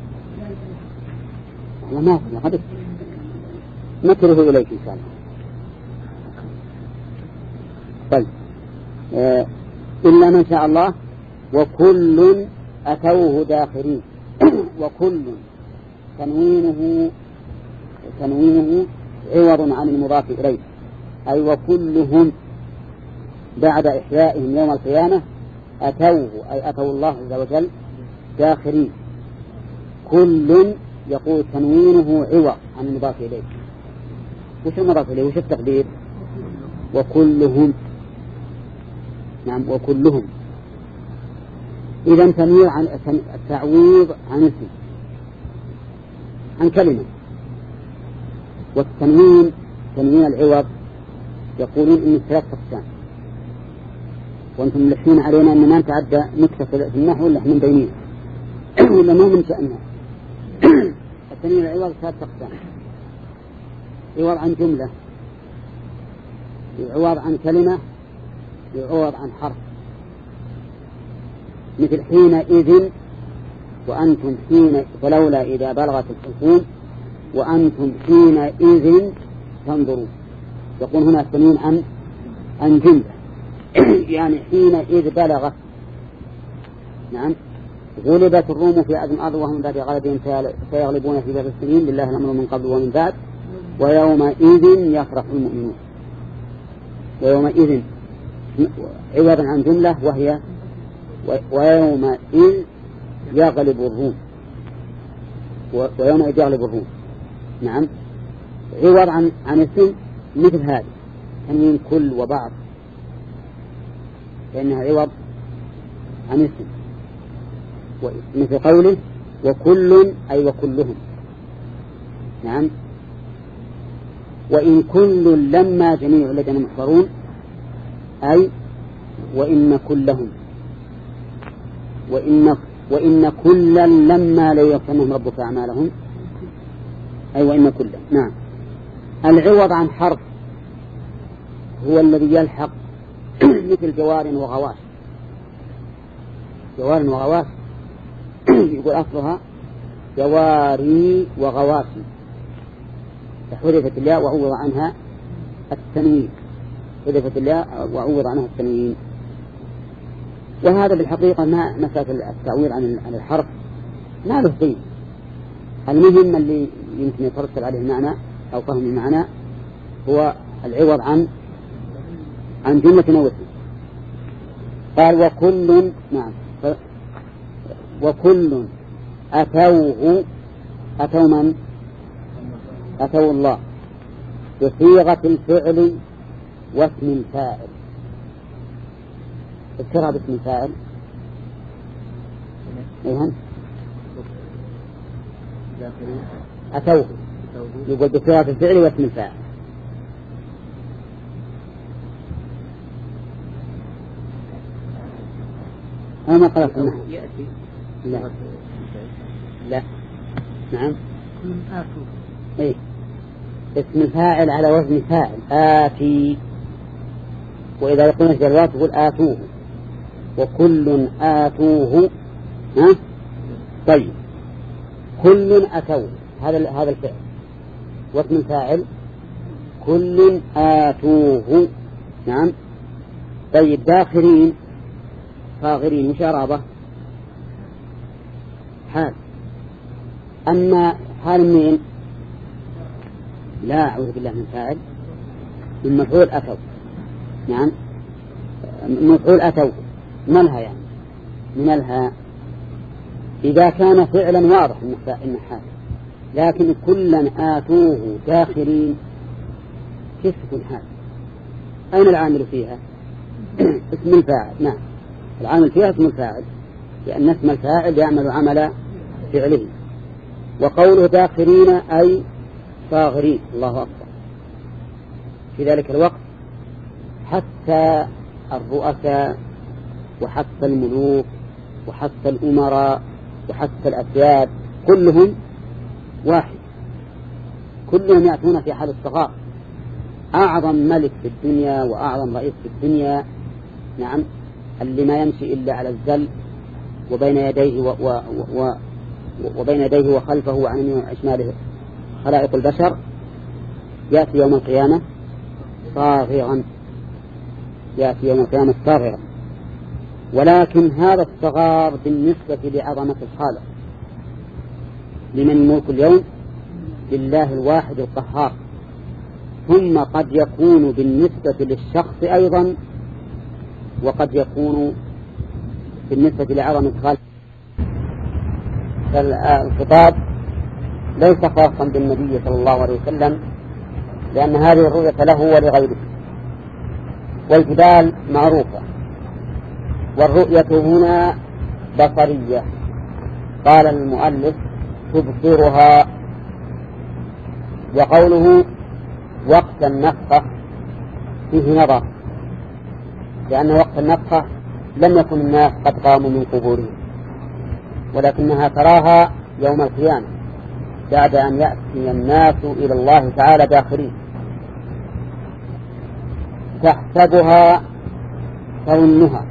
والله ما في قد نكره إليك إن شاء الله. طيب آه إلا من شاء الله وكل أتوه داخرين. وكل تنوينه تنوينه عوض عن المضاف إليه، أي وكلهم بعد إحيائهم يوم القيامة أتوه، أي أتوا الله عز وجل داخرين. كل يقول تنوينه عوض عن المضاف إليه. وش المضاف إليه؟ وش التقدير؟ وكلهم. نعم وكلهم. إذا تنوير عن التعويض عن اسم عن كلمة. والتنوين تنوين العوض يقولون إن ثلاث أقسام، وأنتم ملحين علينا أن ما نتعدى نكتة في النحو ولا من بينين ولا ما من شأنها. التنوين العوض ثلاث أقسام: عوض عن جملة، عوض عن كلمة، عوض عن حرف. مثل حينئذ وأنتم حين فلولا إذا بلغت الحلقوم وأنتم حينئذ تنظرون. يقول هنا التنوين عن عن جملة يعني حينئذ بلغت. نعم غلبت الروم في أدنى الأرض وهم بعد غلبهم سيغلبون في بضع سنين لله الأمر من قبل ومن بعد ويومئذ يفرح المؤمنون. ويومئذ عوضا عن جملة وهي ويومئذ يغلب الروم. ويومئذ يغلب الروم. نعم عوض عن عن اسم مثل هذا تنوين كل وبعض، لأنها عوض عن اسم. مثل قوله وكل أي وكلهم. نعم وإن كل لما جميع لدينا محضرون، أي وإن كلهم. وإن وإن كلا لما ليوفنهم ربك أعمالهم، أي وإن كلا. نعم العوض عن حرف هو الذي يلحق مثل جوار وغواش. جوار وغواش يقول أصلها جواري وغواشي، فحذفت الياء وعوض عنها التنوين. حذفت الياء وعوض عنها التنوين. وهذا بالحقيقة ما مسألة التعويض عن الحرف ما له قيمة. المهم اللي يمكن يترتب عليه المعنى أو فهم المعنى هو العوض عن عن جملة أو اسم. قال وكل. نعم وكل أتوه. أتوا من؟ أتوا الله بصيغة الفعل واسم الفاعل. اذكرها باسم الفاعل. ايهن أتوه يقول بصيغة الفعل واسم الفاعل. أنا ما قرأت النحو. لا لا. نعم ايه اسم الفاعل على وزن فاعل آتي. وإذا يقولون الجروات يقول آتوه وكل آتوه. ها طيب كل أتوه هذا هذا الفعل واسم الفاعل كل آتوه. نعم طيب داخرين فاغرين مش إعرابه حال. أما حال مين؟ لا أعوذ بالله من فاعل من مفعول أتوا. نعم مفعول أتوا ملها يعني من الها إذا كان فعلا واضح إنه حال. لكن كلا آتوه داخرين كيف تكون حال؟ أين العامل فيها؟ اسم الفاعل. نعم العامل فيها اسم الفاعل لأن اسم الفاعل يعمل عمل فعله. وقوله داخرين أي صاغرين. الله أكبر. في ذلك الوقت حتى الرؤساء وحتى الملوك وحتى الأمراء وحتى الأسياد كلهم واحد، كلهم يأتون في حال الصغار. أعظم ملك في الدنيا وأعظم رئيس في الدنيا نعم اللي ما يمشي إلا على الزل وبين يديه و و و وبين يديه وخلفه وعن يمينه وشماله خلائق البشر يأتي يوم القيامة صاغرا يأتي يوم القيامة صاغرا، ولكن هذا الصغار بالنسبة لعظمة الخالق. لمن الملك اليوم؟ لله الواحد القهار. ثم قد يكون بالنسبة للشخص أيضا، وقد يكون بالنسبة لعظمة الخالق. فالخطاب ليس خاصا بالنبي صلى الله عليه وسلم، لأن هذه الرؤية له ولغيره. والجبال معروفة، والرؤية هنا بصرية. قال المؤلف تبصرها. وقوله وقت النفخة فيه نظر، لأن وقت النفخة لم يكن الناس قد قاموا من قبورهم، ولكنها تراها يوم القيامة بعد أن يأتي الناس إلى الله تعالى داخلين. تحسبها تظنها.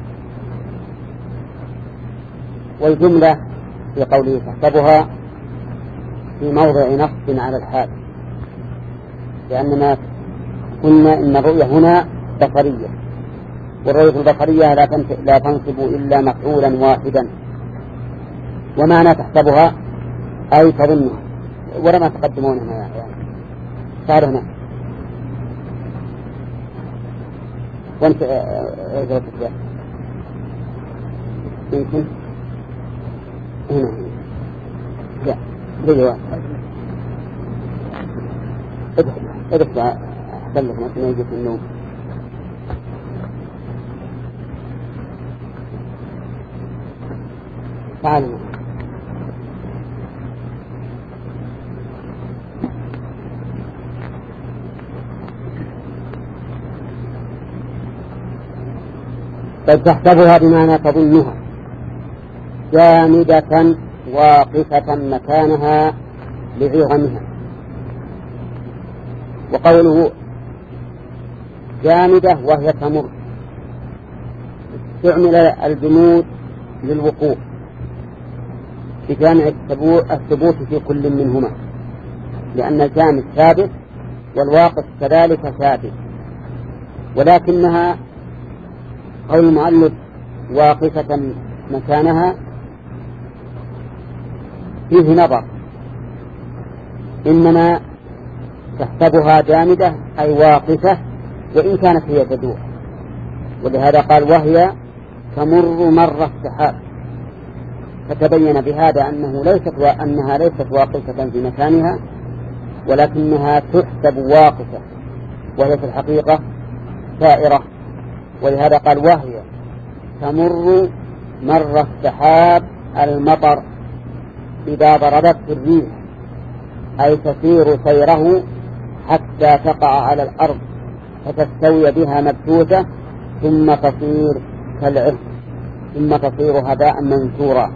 والجملة في قوله تحسبها في موضع نصب على الحال، لأننا قلنا إن الرؤية هنا بصرية، والرؤية البصرية لا تنصب إلا مفعولا واحدا. ومعنى تحسبها أي تظنها، ولما تقدمون هنا يعني صار هنا. وانت اجرت الكتاب يمكن هنا لا بجواب ادخل ادخل احسن لك ما يجي في النوم. تعالوا بل تحسبها بمعنى تظنها جامدة واقفة مكانها لعظمها. وقوله جامدة وهي تمر، استعمل الجمود للوقوف بجامع الثبوت في كل منهما، لأن الجامد ثابت والواقف كذلك ثابت. ولكنها قول المؤلف واقفة مكانها فيه نظر، إنما تحسبها جامدة أي واقفة وإن كانت هي تدور. ولهذا قال وهي تمر مر السحاب، فتبين بهذا أنه ليست وأنها ليست واقفة في مكانها، ولكنها تحسب واقفة وهي في الحقيقة سائرة. ولهذا قال وهي تمر مر السحاب المطر إذا ضربت الريح، أي تسير سيره حتى تقع على الأرض فتستوي بها مبثوثة ثم تصير كالعهن ثم تصير هباء منثورا.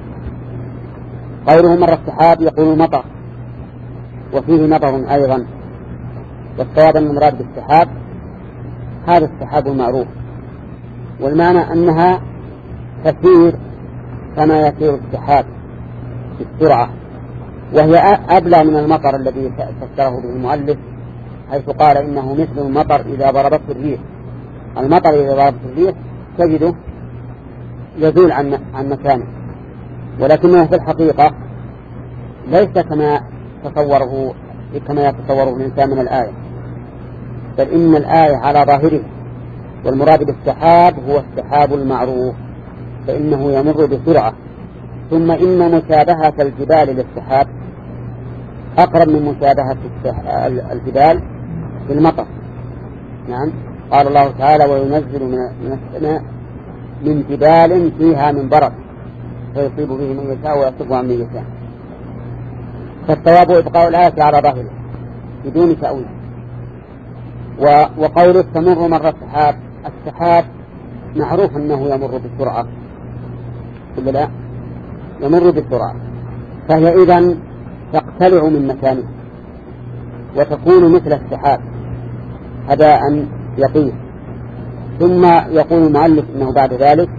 قوله مر السحاب يقول مطر، وفيه نظر أيضا. والصواب أن المراد بالسحاب هذا السحاب المعروف، والمعنى أنها تسير كما يسير السحاب بالسرعة، وهي أبلى من المطر الذي فسره به المؤلف، حيث قال إنه مثل المطر إذا ضربته الريح. المطر إذا ضربته الريح تجده يزول عن عن مكانه، ولكنه في الحقيقة ليس كما تصوره كما يتصوره الإنسان من الآية، بل إن الآية على ظاهره، والمراد بالسحاب هو السحاب المعروف، فإنه يمر بسرعة. ثم إن مشابهة الجبال للسحاب أقرب من مشابهة الجبال بالمطر. نعم، قال الله تعالى وينزل من السماء من جبال فيها من برد فيصيب به من يشاء ويصرف عن من يشاء. فالثواب إبقاء الآية على ظاهره بدون تأويل. وقوله تمر مر السحاب، السحاب معروف أنه يمر بسرعة، كل لا يمر بسرعة، فهي إذن تقتلع من مكانه وتكون مثل السحاب هباء يطير. ثم يقول المؤلف إنه بعد ذلك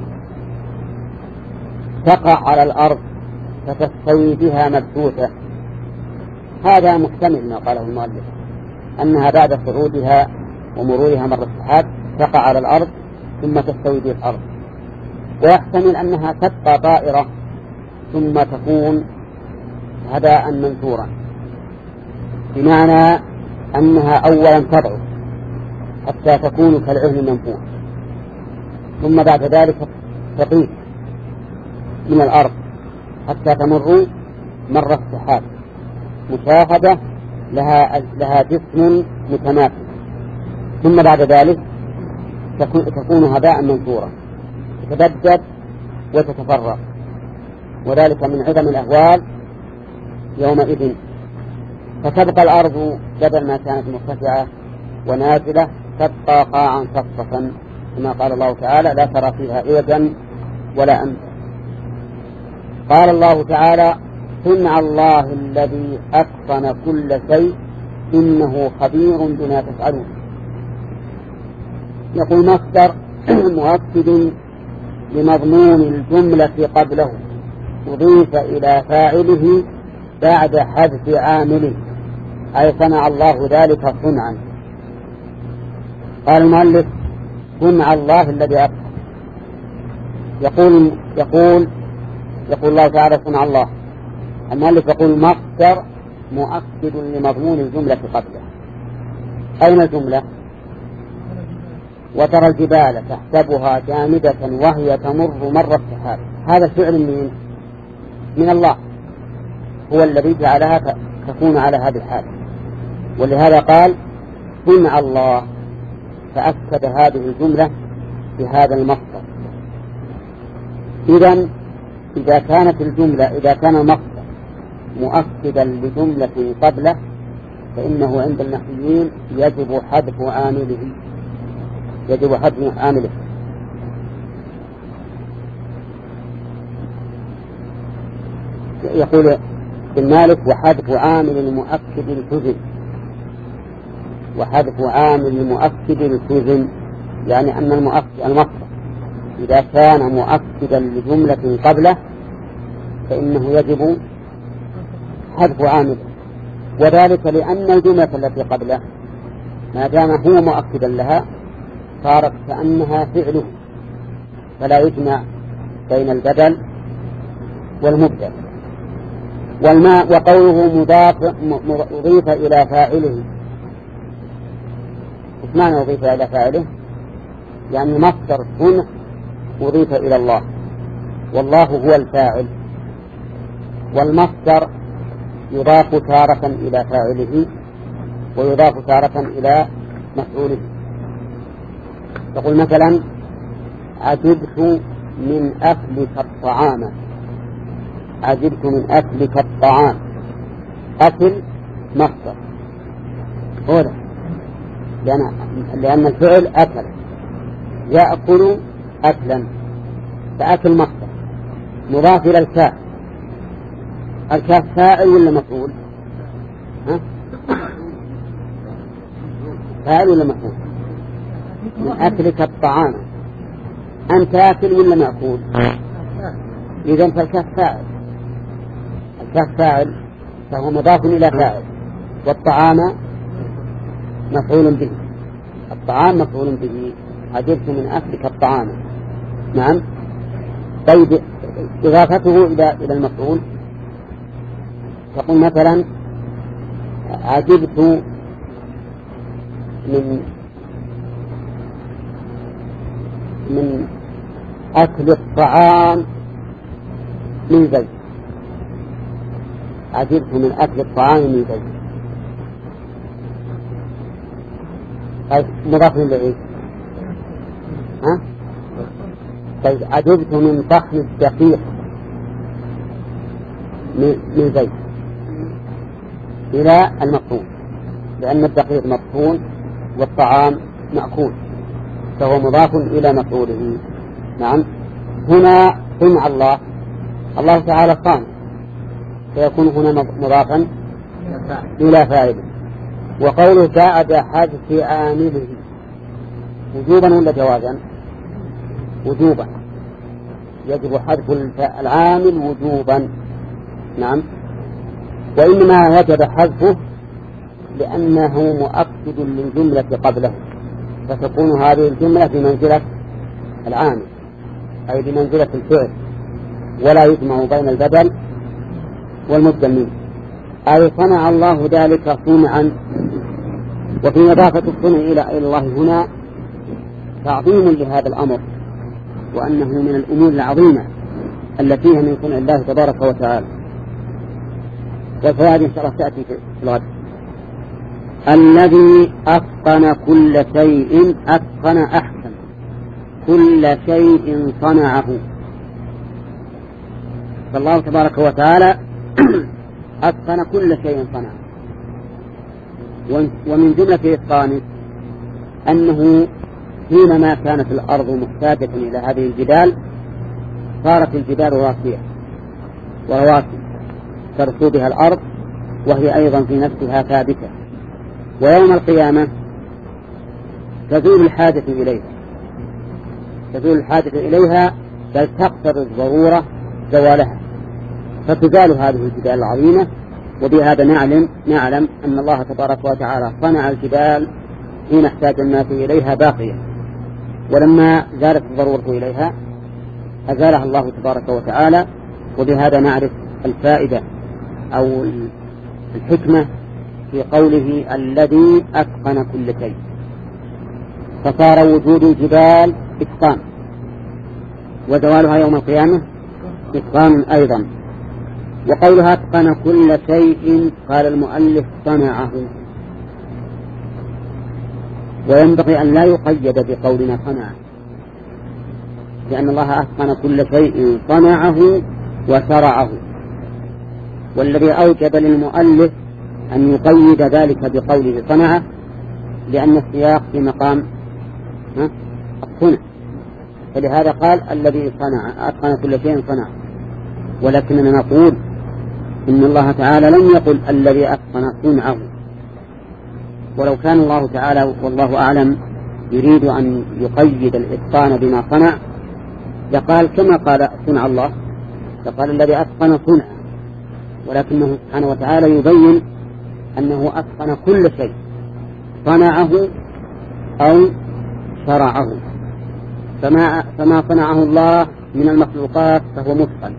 تقع على الأرض فتستوي بها مبثوثة. هذا محتمل ما قاله المؤلف، أنها بعد صعودها ومرورها مر السحاب تقع على الأرض ثم تستوي به الأرض، ويحتمل أنها تبقى طائرة ثم تكون هباء منثورا، بمعنى أنها أولا تضعف حتى تكون كالعهن المنفوش، ثم بعد ذلك تطير من الأرض حتى تمر مر السحاب مشاهدة لها, لها جسم متماثل، ثم بعد ذلك تكون هباء منثورا تتبدد وتتفرق، وذلك من عدم الأهوال يومئذ. فتبقى الأرض بدل ما كانت مرتفعة ونازلة تبقى قاعا صفصفا كما قال الله تعالى: لا ترى فيها عوجا ولا أمتا. قال الله تعالى: صنع الله الذي أتقن كل شيء إنه خبير بما تفعلون. يقول مصدر مؤكد لمضمون الجملة قبله أضيف إلى فاعله بعد حذف عامله، أي صنع الله ذلك صنعا. قال المؤلف: صنع الله الذي أتقن. يقول يقول يقول الله تعالى: صنع الله. المؤلف يقول مصدر مؤكد لمضمون الجملة قبله. أين الجملة؟ وترى الجبال تحسبها جامدة وهي تمر مر السحاب. هذا فعل من من الله، هو الذي جعلها تكون على هذه الحال، ولهذا قال صنع الله، فأكد هذه الجملة بهذا المصدر. إذن إذا كانت الجملة إذا كان المصدر مؤكدا لجملة قبله فإنه عند النحويين يجب حذف عامله يجب حذف عامله يقول ابن مالك: وحذف عامل المؤكد التزم. وحذف عامل المؤكد التزم يعني أن المصدر إذا كان مؤكدا لجملة قبله فإنه يجب حذف عامله، وذلك لأن الجملة التي قبله ما دام هو مؤكدا لها صارت كأنها فعله، فلا يجمع بين البدل والمبدل. والماء وقوله مضاف مضيف إلى فاعله، إيش معنى مضيف إلى فاعله؟ يعني مصدر صنع مضيف إلى الله، والله هو الفاعل، والمصدر يضاف تارة إلى فاعله ويضاف تارة إلى مفعوله. تقول مثلا: عجبت من أكلك الطعام. عجبت من أكلك الطعام. أكل مصدر هو ده، لأن, لأن الفعل أكل، يأكل أكلا، فأكل مصدر مضاف إلى الكاف. الكاف فاعل ولا مفعول؟ ها؟ فاعل ولا مفعول؟ من أكلك الطعام. أنت أكل ولا مأكول؟ إذن فالكاف فاعل، الكاف فاعل فهو مضاف إلى فاعل، والطعام مفعول به. الطعام مفعول به. عجبت من أكلك الطعام. نعم. طيب إضافته إلى إلى المفعول تقول مثلا: عجبت من من أكل الطعام من زيت. عجبت من أكل الطعام من زيت. طيب مضاف إليه. ها؟ طيب عجبت من طحن الدقيق من زيت إلى المفعول، لأن الدقيق مطحون والطعام مأكول، فهو مضاف إلى مفعوله. نعم. هنا صنع الله، الله تعالى صانع، فيكون هنا مضافا إلى فاعله. وقوله بعد حذف عامله وجوبا ولا جوازا؟ وجوبا، يجب حذف العامل وجوبا. نعم. وإنما وجب حذفه لأنه مؤكد للجملة قبله، فتكون هذه الجملة بمنزلة العامل أي بمنزلة الفعل، ولا يجمع بين البدل والمبدل منه، أي صنع الله ذلك صنعا. وفي إضافة الصنع إلى الله هنا تعظيم لهذا الأمر، وأنه من الأمور العظيمة التي هي من صنع الله تبارك وتعالى. والفوائد إن شاء الله تأتي في الغد. الذي أتقن كل شيء، أتقن أحسن كل شيء صنعه، فالله تبارك وتعالى أتقن كل شيء صنعه. ومن جملة إتقانه أنه حينما كانت الأرض محتاجة إلى هذه الجبال صارت الجبال راسية ورواسي ترسو بها الأرض، وهي أيضا في نفسها ثابتة، ويوم القيامة تزول الحاجة إليها تزول الحاجة إليها بل تقتضي الضرورة زوالها، فتزال هذه الجبال العظيمة. وبهذا نعلم نعلم أن الله تبارك وتعالى صنع الجبال حين احتاج الناس إليها باقية، ولما زالت الضرورة إليها أزالها الله تبارك وتعالى. وبهذا نعرف الفائدة أو الحكمة في قوله الذي أتقن كل شيء، فصار وجود الجبال إتقان، وزوالها يوم القيامة إتقان أيضا. وقولها أتقن كل شيء قال المؤلف صنعه، وينبغي أن لا يقيد بقولنا صنعه، لأن الله أتقن كل شيء صنعه وشرعه. والذي أوجب للمؤلف أن يقيد ذلك بقوله صنعه لأن السياق في مقام الصنع، فلهذا قال الذي صنع أتقن كل شيء صنعه. ولكننا نقول إن الله تعالى لم يقل الذي أتقن صنعه، ولو كان الله تعالى والله أعلم يريد أن يقيد الإتقان بما صنع لقال كما قال صنع الله، فقال الذي أتقن صنعه، ولكنه سبحانه وتعالى يبين أنه أتقن كل شيء صنعه أو شرعه، فما, فما صنعه الله من المخلوقات فهو متقن،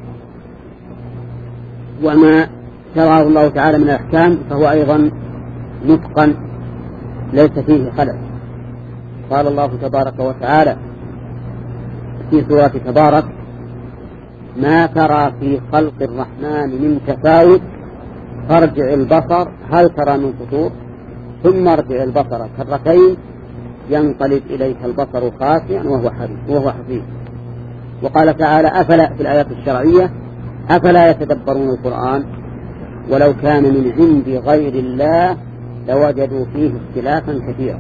وما شرعه الله تعالى من الأحكام فهو أيضا متقن ليس فيه خلل. قال الله تبارك وتعالى في سورة تبارك ما ترى في خلق الرحمن من تفاوت فارجع البصر هل ترى من فطور ثم ارجع البصر كرتين ينقلب إليك البصر خاسئا وهو حسير وهو حسير. وقال تعالى أفلا في الآيات الشرعية أفلا يتدبرون القرآن ولو كان من عند غير الله لوجدوا فيه اختلافا كثيرا.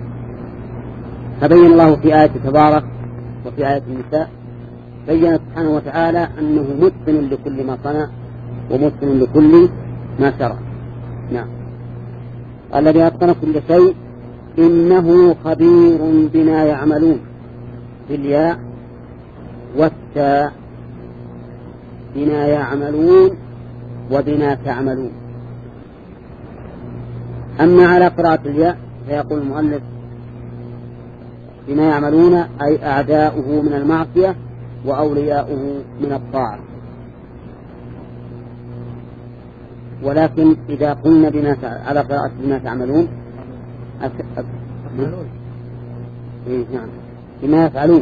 فبين الله في آية تبارك وفي آية النساء بين سبحانه وتعالى أنه متقن لكل ما صنع ومتقن لكل ما شرع. نعم. الذي أتقن كل شيء إنه خبير بما يعملون بالياء والتاء بما يعملون وبما تعملون. أما على قراءة الياء فيقول المؤلف بما يعملون أي أعداؤه من المعصية وأولياؤه من الطاعة. ولكن إذا قلنا بما على قراءة بما تعملون أك... أك... إيه نعم بما يفعلون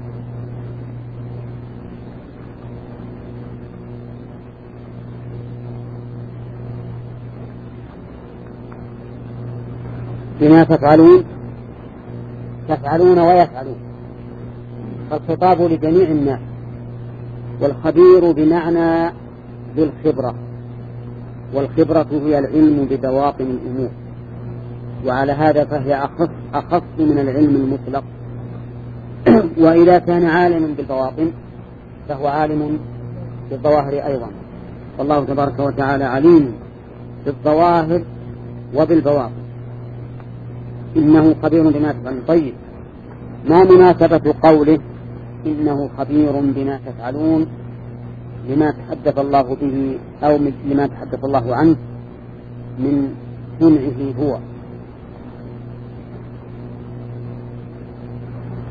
بما تفعلون تفعلون ويفعلون، فالخطاب لجميع الناس. والخبير بمعنى بالخبرة، والخبرة هي العلم ببواطن الأمور، وعلى هذا فهي أخص, أخص من العلم المطلق. وإذا كان عالما بالبواطن فهو عالم بالظواهر أيضا، والله تبارك وتعالى عليم بالظواهر وبالبواطن إنه خبير بما تفعلون. طيب ما مناسبة قوله إنه خبير بما تفعلون لما تحدث الله به أو لما تحدث الله عنه من صنعه هو؟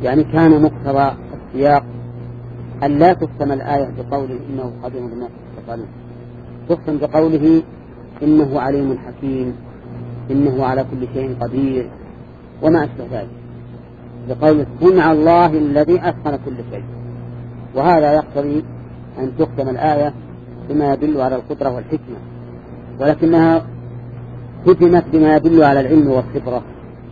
يعني كان مقتضى السياق أن لا تختم الآية بقوله إنه خبير بما تفعلون، تختم بقوله إنه عليم حكيم، إنه على كل شيء قدير، وما أشبه ذلك، بقول صنع الله الذي أتقن كل شيء. وهذا يقتضي أن تختم الآية بما يدل على القدرة والحكمة، ولكنها ختمت بما يدل على العلم والخبرة.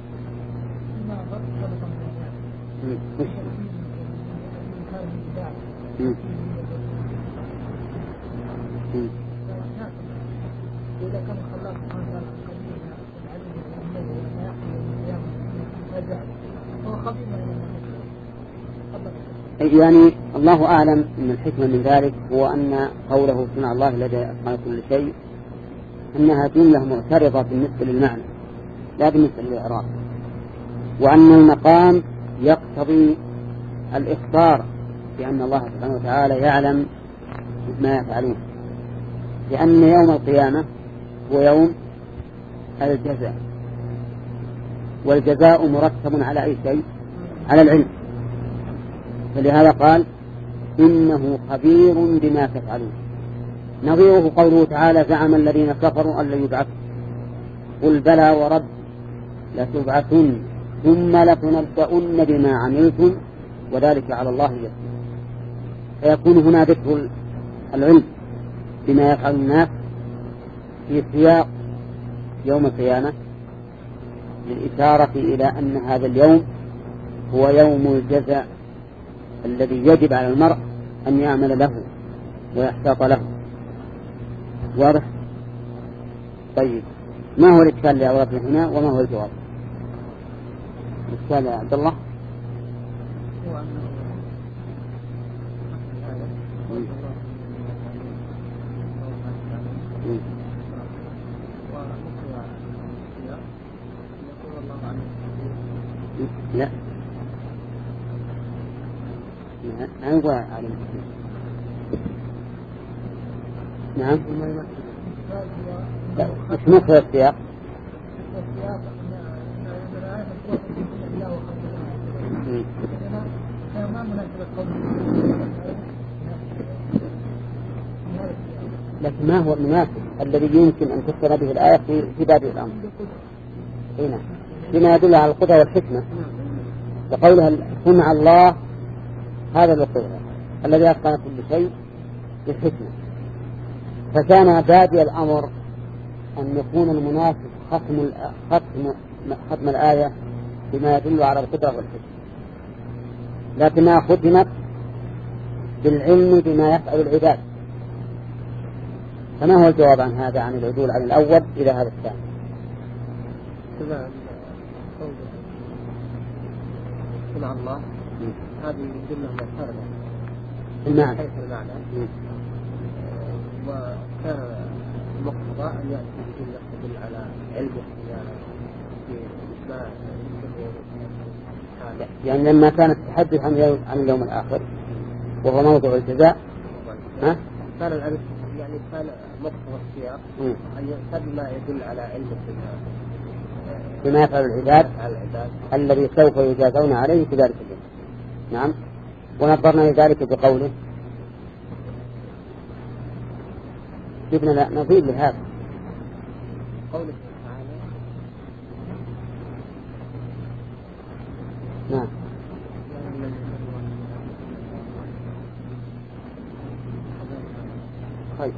يعني الله أعلم أن الحكمة من ذلك هو أن قوله صنع الله الذي أتقن كل شيء أنها جملة معترضة بالنسبة للمعنى لا بالنسبة للإعراب، وأن المقام يقتضي الإخبار بأن الله سبحانه وتعالى يعلم ما يفعلون، لأن يوم القيامة هو يوم الجزاء، والجزاء مرتب على أي شيء؟ على العلم. فلهذا قال إنه خبير بما تفعلون. نظيره قوله تعالى زعم الذين كفروا أن لن يبعثوا، قل بلى ورب لتبعثن ثم لتنبؤن بما عملتم وذلك على الله يسير. فيكون هنا ذكر العلم بما يفعل الناس في سياق يوم القيامة للإشارة إلى أن هذا اليوم هو يوم الجزاء الذي يجب على المرء أن يعمل له ويحتاط له. واضح؟ طيب، ما هو الإشكال اللي أوردنا هنا وما هو الجواب؟ الإشكال يا عبد الله؟ هو أنه لا لا نقول عليه. نعم. مش مخرج السياق. لكن ما هو المناسب الذي يمكن أن تذكر به الآية في في باب الأمر؟ هنا بما يدل على القدرة والحكمة، وقولها صنع الله هذا القدرة الذي أتقن كل شيء بالحكمة. فكان بادئ الأمر أن يكون المناسب ختم ختم ختم الآية بما يدل على القدرة والحكمة، لكنها ختمت بالعلم بما يفعل العباد. فما هو الجواب عن هذا، عن العدول عن الأول إلى هذا الثاني؟ صنع الله هذه جملة معترضة المعنى حيث المعنى، وكان المقتضى أن يأتي بجملة تدل على علم الصيانة في إسماء يعني لما كانت تحدث عن عن اليوم الآخر وهو موضوع الجزاء، ها؟ كان العلم يعني كان مقتضى السياق أن يأتي بما يدل على علم الصيانة بما يفعل العباد الذي سوف يجازون عليه في ذلك اليوم. نعم. ونظرنا لذلك بقوله جبنا نظير لهذا قوله تعالى. نعم. طيب.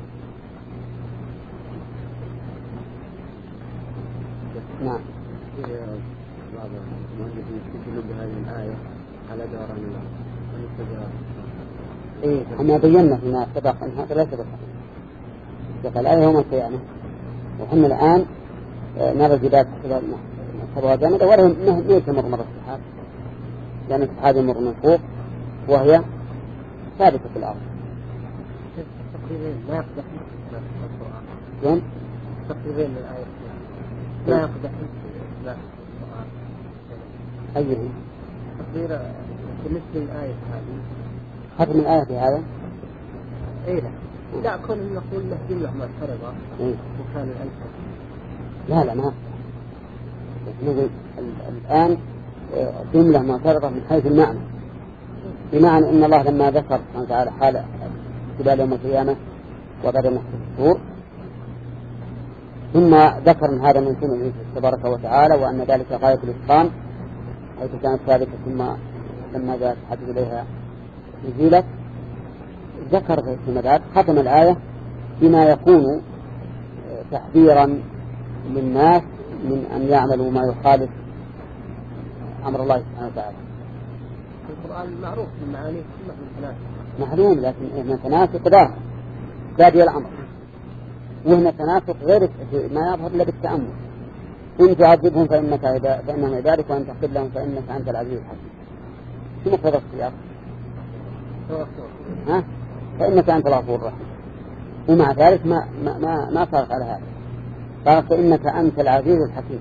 نعم. بعض المؤلفين يستدلون بهذه الآية على دوران الله. إيه، احنا بينا فيما سبق أن هذا لا سبق. سبق الآية يوم القيامة، وحنا الآن نرى الجبال سبقها جامدة ولهم إنه ليس مر مر السحاب، لأن السحاب يمر من فوق وهي ثابتة في الأرض. تقريبا لا يقدح في القرآن. يوم؟ تقريبا الآية لا يقدح لا القرآن. أيه؟ تقريبا بالنسبة للآية هذه. ختم الآية في هذا؟ إيه لا. لا كل نقول له جملة معترضة. إيه؟ وكان الألفة. لا لا ما. نقول الآن جملة معترضة من حيث المعنى، بمعنى أن الله لما ذكر سبحانه وتعالى حال جبال يوم القيامة وبعد نفخ الصور ثم ذكر من هذا من سنة تبارك وتعالى وأن ذلك غاية الإتقان حيث كانت ثابتة ثم لما جاءت حدث إليها نزيلت، ذكر في المداد ختم الآية بما يكون تحذيرا للناس من أن يعملوا ما يخالف أمر الله سبحانه وتعالى. القرآن معروف في معانيه كلها من تناسق معلوم، لكن هنا تناسق ظاهر بادي الأمر، وهنا تناسق غير ما يظهر إلا بالتأمل. إن تعذبهم فإنك فإنهم عبادك وإن تغفر لهم فإنك أنت العزيز الحكيم. شو مقتضى السياق؟ ها؟ فإنك أنت الغفور الرحيم، ومع ذلك ما ما ما, ما صارت على هذا، قالت فإنك أنت العزيز الحكيم.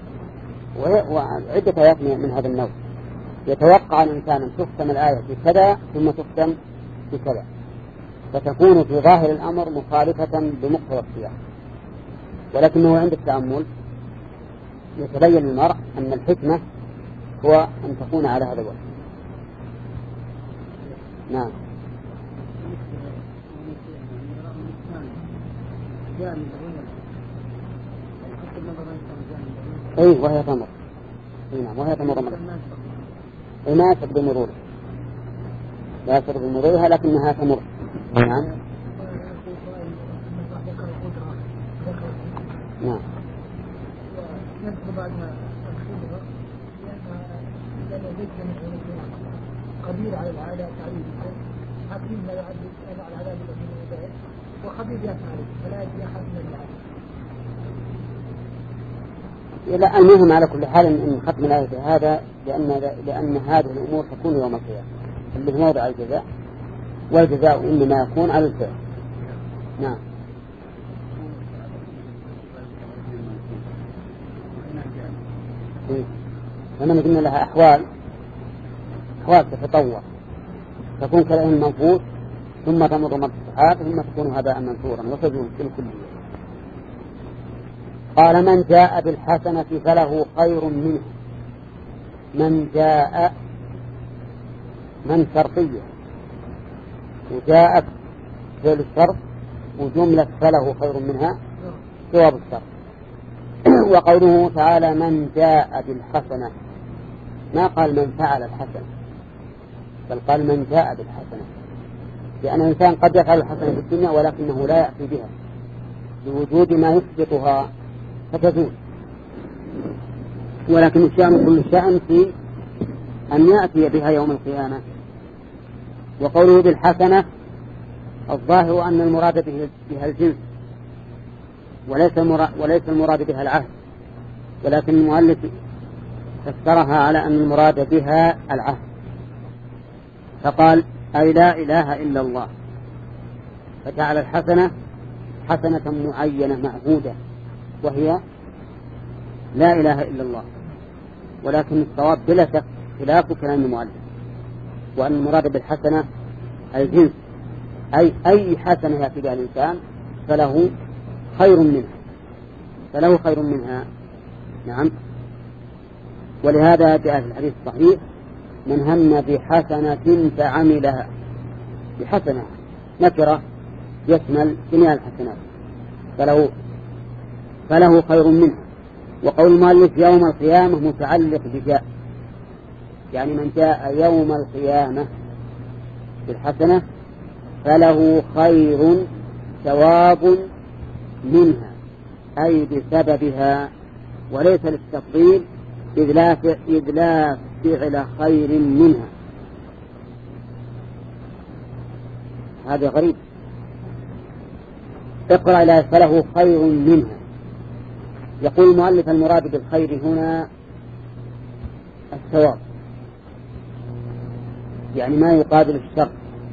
وعدة آيات من هذا النوع يتوقع الإنسان أن تختم الآية بكذا ثم تختم بكذا، فتكون في ظاهر الأمر مخالفة بمقتضى السياق، ولكنه عند التأمل يتبين للمرء أن الحكمة هو أن تكون على هذا الوجه. نعم. أي وهي تمر. نعم وهي تمر مرة. أي ما يسبق بمرور، لا يسبق بمرورها لكنها تمر. نعم. نعم. قدير على العادة تعليم حكيم لا يعد على العذاب الذي وخبير يفعل فلا يجري أحد من العادة. لا المهم على كل حال ان ختم الآية هذا لأن لأن هذه الأمور تكون يوم القيامة اللي في موضع الجزاء، والجزاء إنما يكون على الفعل. نعم. لما قلنا لها أحوال أحوال تتطور، تكون كالعين المنفوس ثم تمر مر السحاب ثم تكون هباء منثورا وتزول في الكل. قال من جاء بالحسنة فله خير منه. من جاء من شرطية وجاءت فعل الشرط وجملة فله خير منها جواب الشرط. وقوله تعالى من جاء بالحسنة ما قال من فعل الحسنة، بل قال من جاء بالحسنة، لأن الإنسان قد يفعل الحسنة في الدنيا ولكنه لا يأتي بها لوجود ما يسبقها فتزول، ولكن الشأن كل شأن في أن يأتي بها يوم القيامة. وقوله بالحسنة الظاهر أن المراد بها الجنس وليس المراد, وليس المراد بها العهد، ولكن المؤلف فسرها على أن المراد بها العهد، فقال أي لا إله إلا الله، فجعل الحسنة حسنة معينة معهودة وهي لا إله إلا الله. ولكن الصواب بلا شك خلاف كلام المؤلف، وأن المراد بالحسنة الجنس، أي أي حسنة يأتي بها الإنسان فله خير منها، فله خير منها. نعم. ولهذا جاء في الحديث الصحيح من هم بحسنة فعملها، بحسنة نكرة يشمل جميع الحسنات، فله فله خير منها. وقول المؤلف يوم القيامة متعلق بجاء، يعني من جاء يوم القيامة بالحسنة فله خير ثواب منها، أي بسببها، وليس للتفضيل إذ لا فعل خير منها. هذا غريب. اقرأ إلى فله خير منها. يقول المؤلف المراد بالخير هنا الثواب، يعني ما يقابل الشر،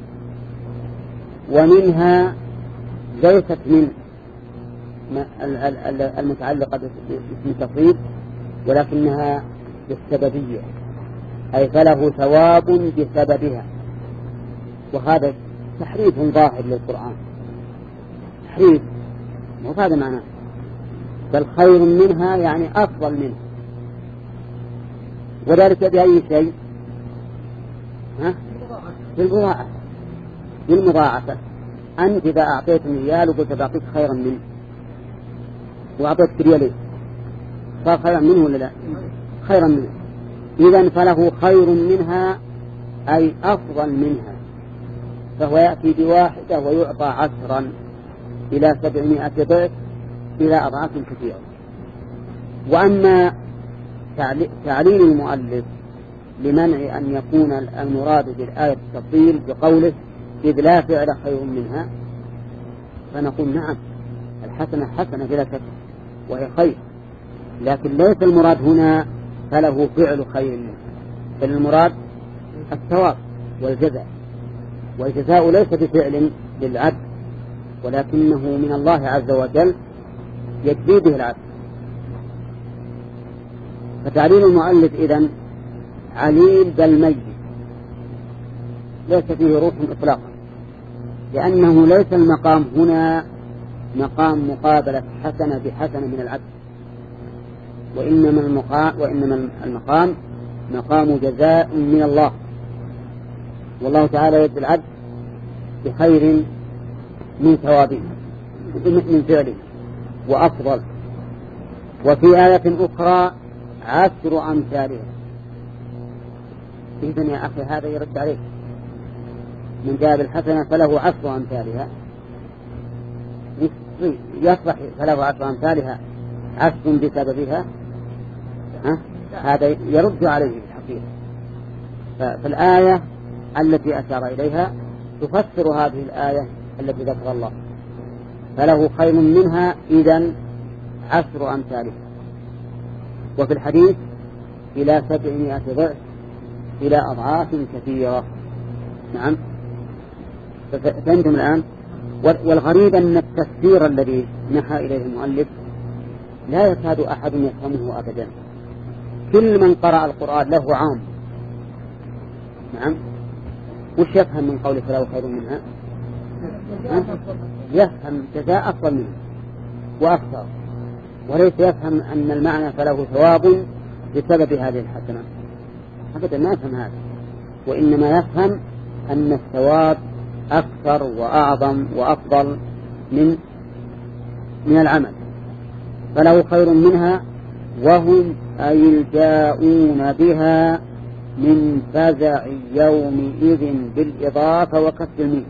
ومنها ليست من المتعلقة باسم التفريط ولكنها بالسببية، أي فله ثواب بسببها. وهذا تحريف ظاهر للقرآن، تحريف وهذا معناه، بل خير منها يعني أفضل منها. وذلك بأي شيء؟ ها؟ بالمضاعفة. بالمضاعفة. أنت إذا أعطيتني ريال وقلت بعطيك خيرا منه وأعطيتك ريالين صار خيرا منه ولا لا؟ خيرا منه. إذن فله خير منها أي أفضل منها، فهو يأتي بواحدة ويعطى عشرا إلى سبعمائة ضعف إلى أضعاف كثيرة. وأما تعليل المؤلف لمنع أن يكون المراد بالآية التفضيل بقوله إذ لا فعل خير منها، فنقول نعم الحسنة حسنة بلا شك وهي خير، لكن ليس المراد هنا فله فعل خير منها، بل المراد الثواب والجزاء، والجزاء ليس بفعل للعبد ولكنه من الله عز وجل يجزي به العبد. فتعليل المؤلف إذن عليل بل ميت، ليس فيه روح إطلاقا، لأنه ليس المقام هنا مقام مقابلة حسنة بحسنة من العبد، وإنما المقام, وإنما المقام مقام جزاء من الله، والله تعالى يجزي العبد بخير من ثوابه من فعله وأفضل. وفي آية أخرى عشر أمثالها. إذن يا أخي هذا يرد عليك، من جاء بالحسنة فله عشر أمثالها، يصبح فله عشر أمثالها عشر بسببها، ها؟ هذا يرد عليه الحقيقة. فالآية التي أشار إليها تفسر هذه الآية التي ذكر الله، فله خير منها إذن عشر أمثالها. وفي الحديث إلى سبعمائة ضعف إلى أضعاف كثيرة. نعم. فهمتم الآن؟ والغريب أن التفسير الذي نحى إليه المؤلف لا يكاد أحد يفهمه أبدا، كل من قرأ القرآن له عام. نعم. وش يفهم من قوله فله خير منها؟ يفهم جزاء أفضل منه وأكثر، وليس يفهم أن المعنى فله ثواب بسبب هذه الحسنة، أبدا ما يفهم هذا، وإنما يفهم أن الثواب أكثر وأعظم وأفضل من من العمل. فله خير منها وهم أي الجاؤون بها من فزع يومئذ بالإضافة وكسر الميم،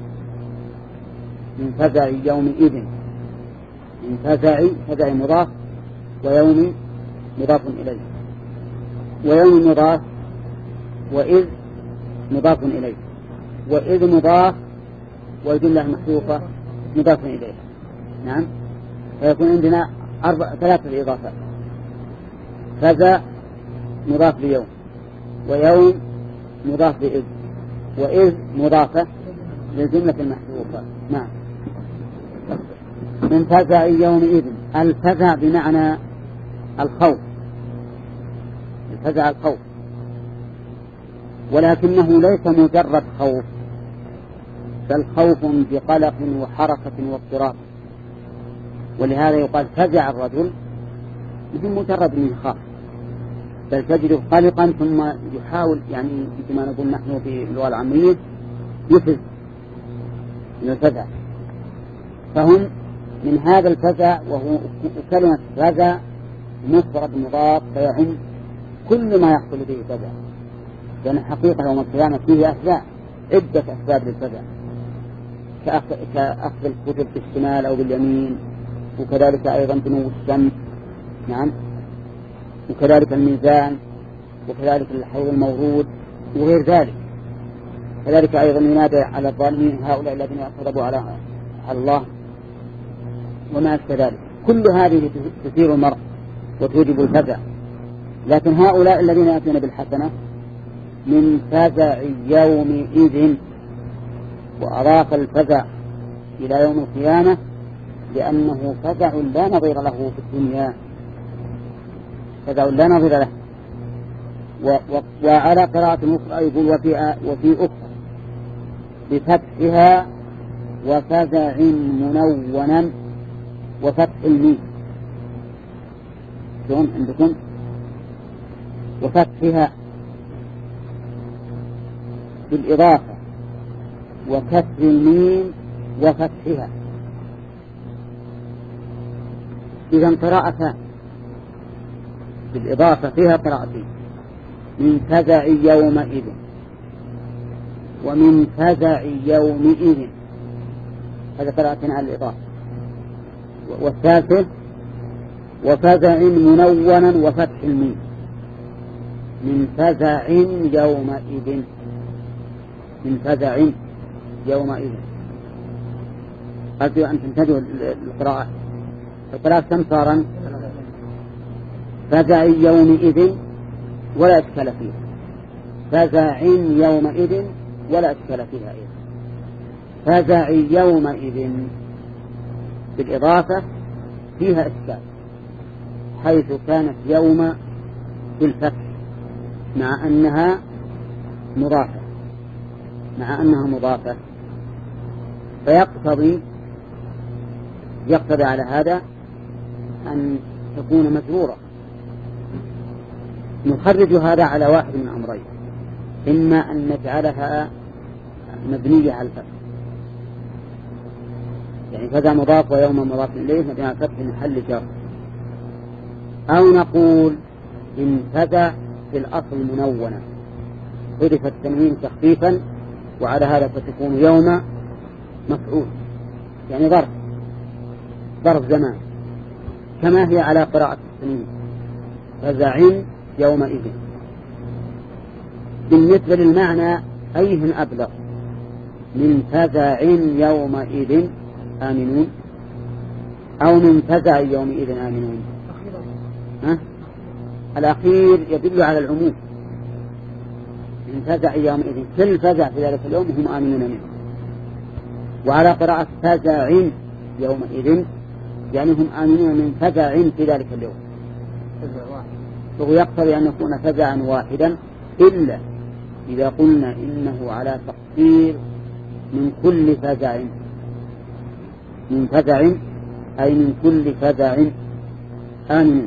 من فزع يومئذ، من فزع فزع مضاف ويوم مضاف إليه، ويوم مضاف وإذ مضاف إليه، وإذ مضاف والجملة محذوفة مضاف إليه. نعم. فيكون عندنا أربع ثلاثة إضافات، فزع مضاف ليوم، ويوم مضاف لإذ، وإذ مضافة للجملة المحذوفة. نعم. من فزع يومئذ، الفزع بمعنى الخوف، الفزع الخوف، ولكنه ليس مجرد خوف، بل خوف بقلق وحركة واضطراب، ولهذا يقال فزع الرجل مثل مجرد من خاف، بل تجده قلقا ثم يحاول، يعني كما نقول نحن في اللغة العامية يفز من الفزع. فهم من هذا الفزع، وهو كلمة فزع مفرد مضاف فيعم كل ما يحصل به فزع، لأن حقيقة يوم القيامة فيه أسباب، عدة أسباب للفزع، كأخذ الكتب في الشمال أو باليمين، وكذلك أيضا دنو الشمس. نعم. وكذلك الميزان، وكذلك الحوض المورود وغير ذلك. كذلك أيضا ينادى على الظالمين هؤلاء الذين كذبوا على الله وما أشبه ذلك. كل هذه تثير المرء وتوجب الفزع، لكن هؤلاء الذين يأتون بالحسنة من فزع يومئذ، وأضاف الفزع إلى يوم القيامة لأنه فزع لا نظير له في الدنيا، فزع لا نظير له. وعلى قراءة أخرى يقول وفي, وفي أخرى بفتحها وفزع منونا وفتح الميم. شلون عندكم؟ وفتحها بالإضافة وكسر الميم وفتحها. إذا قراءتان بالإضافة فيها قراءتين، من فزع يومئذ ومن فزع يومئذ، هذا قراءتين على الإضافة. والثالثة وفزع منونا وفتح الميم، من فزع يومئذ، من فزع يومئذ. أرجو أن تنتبهوا القراءة. القراءة كم صارا؟ فزع يومئذ ولا إشكال فيها، فزع يومئذ ولا إشكال فيها أيضا. فزع يومئذ بالإضافة فيها إشكال، حيث كانت يوم بالفتح مع أنها مضافة، مع أنها مضافة، فيقتضي يقتضي على هذا أن تكون مجرورة. نخرج هذا على واحد من أمرين، إما أن نجعلها مبنية على الفتح، يعني فزع مضاف ويوم مضاف إليه مبني على الفتح محل جر، أو نقول إن فزع في الأصل منونة حذف التنوين تخفيفا، وعلى هذا فتكون يوم مفعول، يعني ظرف ظرف زمان، كما هي على قراءة التنوين فزع يومئذ. بالنسبة للمعنى أيه أبلغ، من فزع يومئذ آمنون أو من فزع يومئذ آمنون؟ ها؟ الأخير يدل على العموم، من فزع يومئذ كل فزع في ذلك اليوم هم آمنون منه. وعلى قراءة فزع يومئذ يعني هم آمنون من فزع في ذلك اليوم، فهو يقتضي أن يكون فزعا واحدا، إلا إذا قلنا إنه على تقدير من كل فزع، من فزع أي من كل فزع آمنون،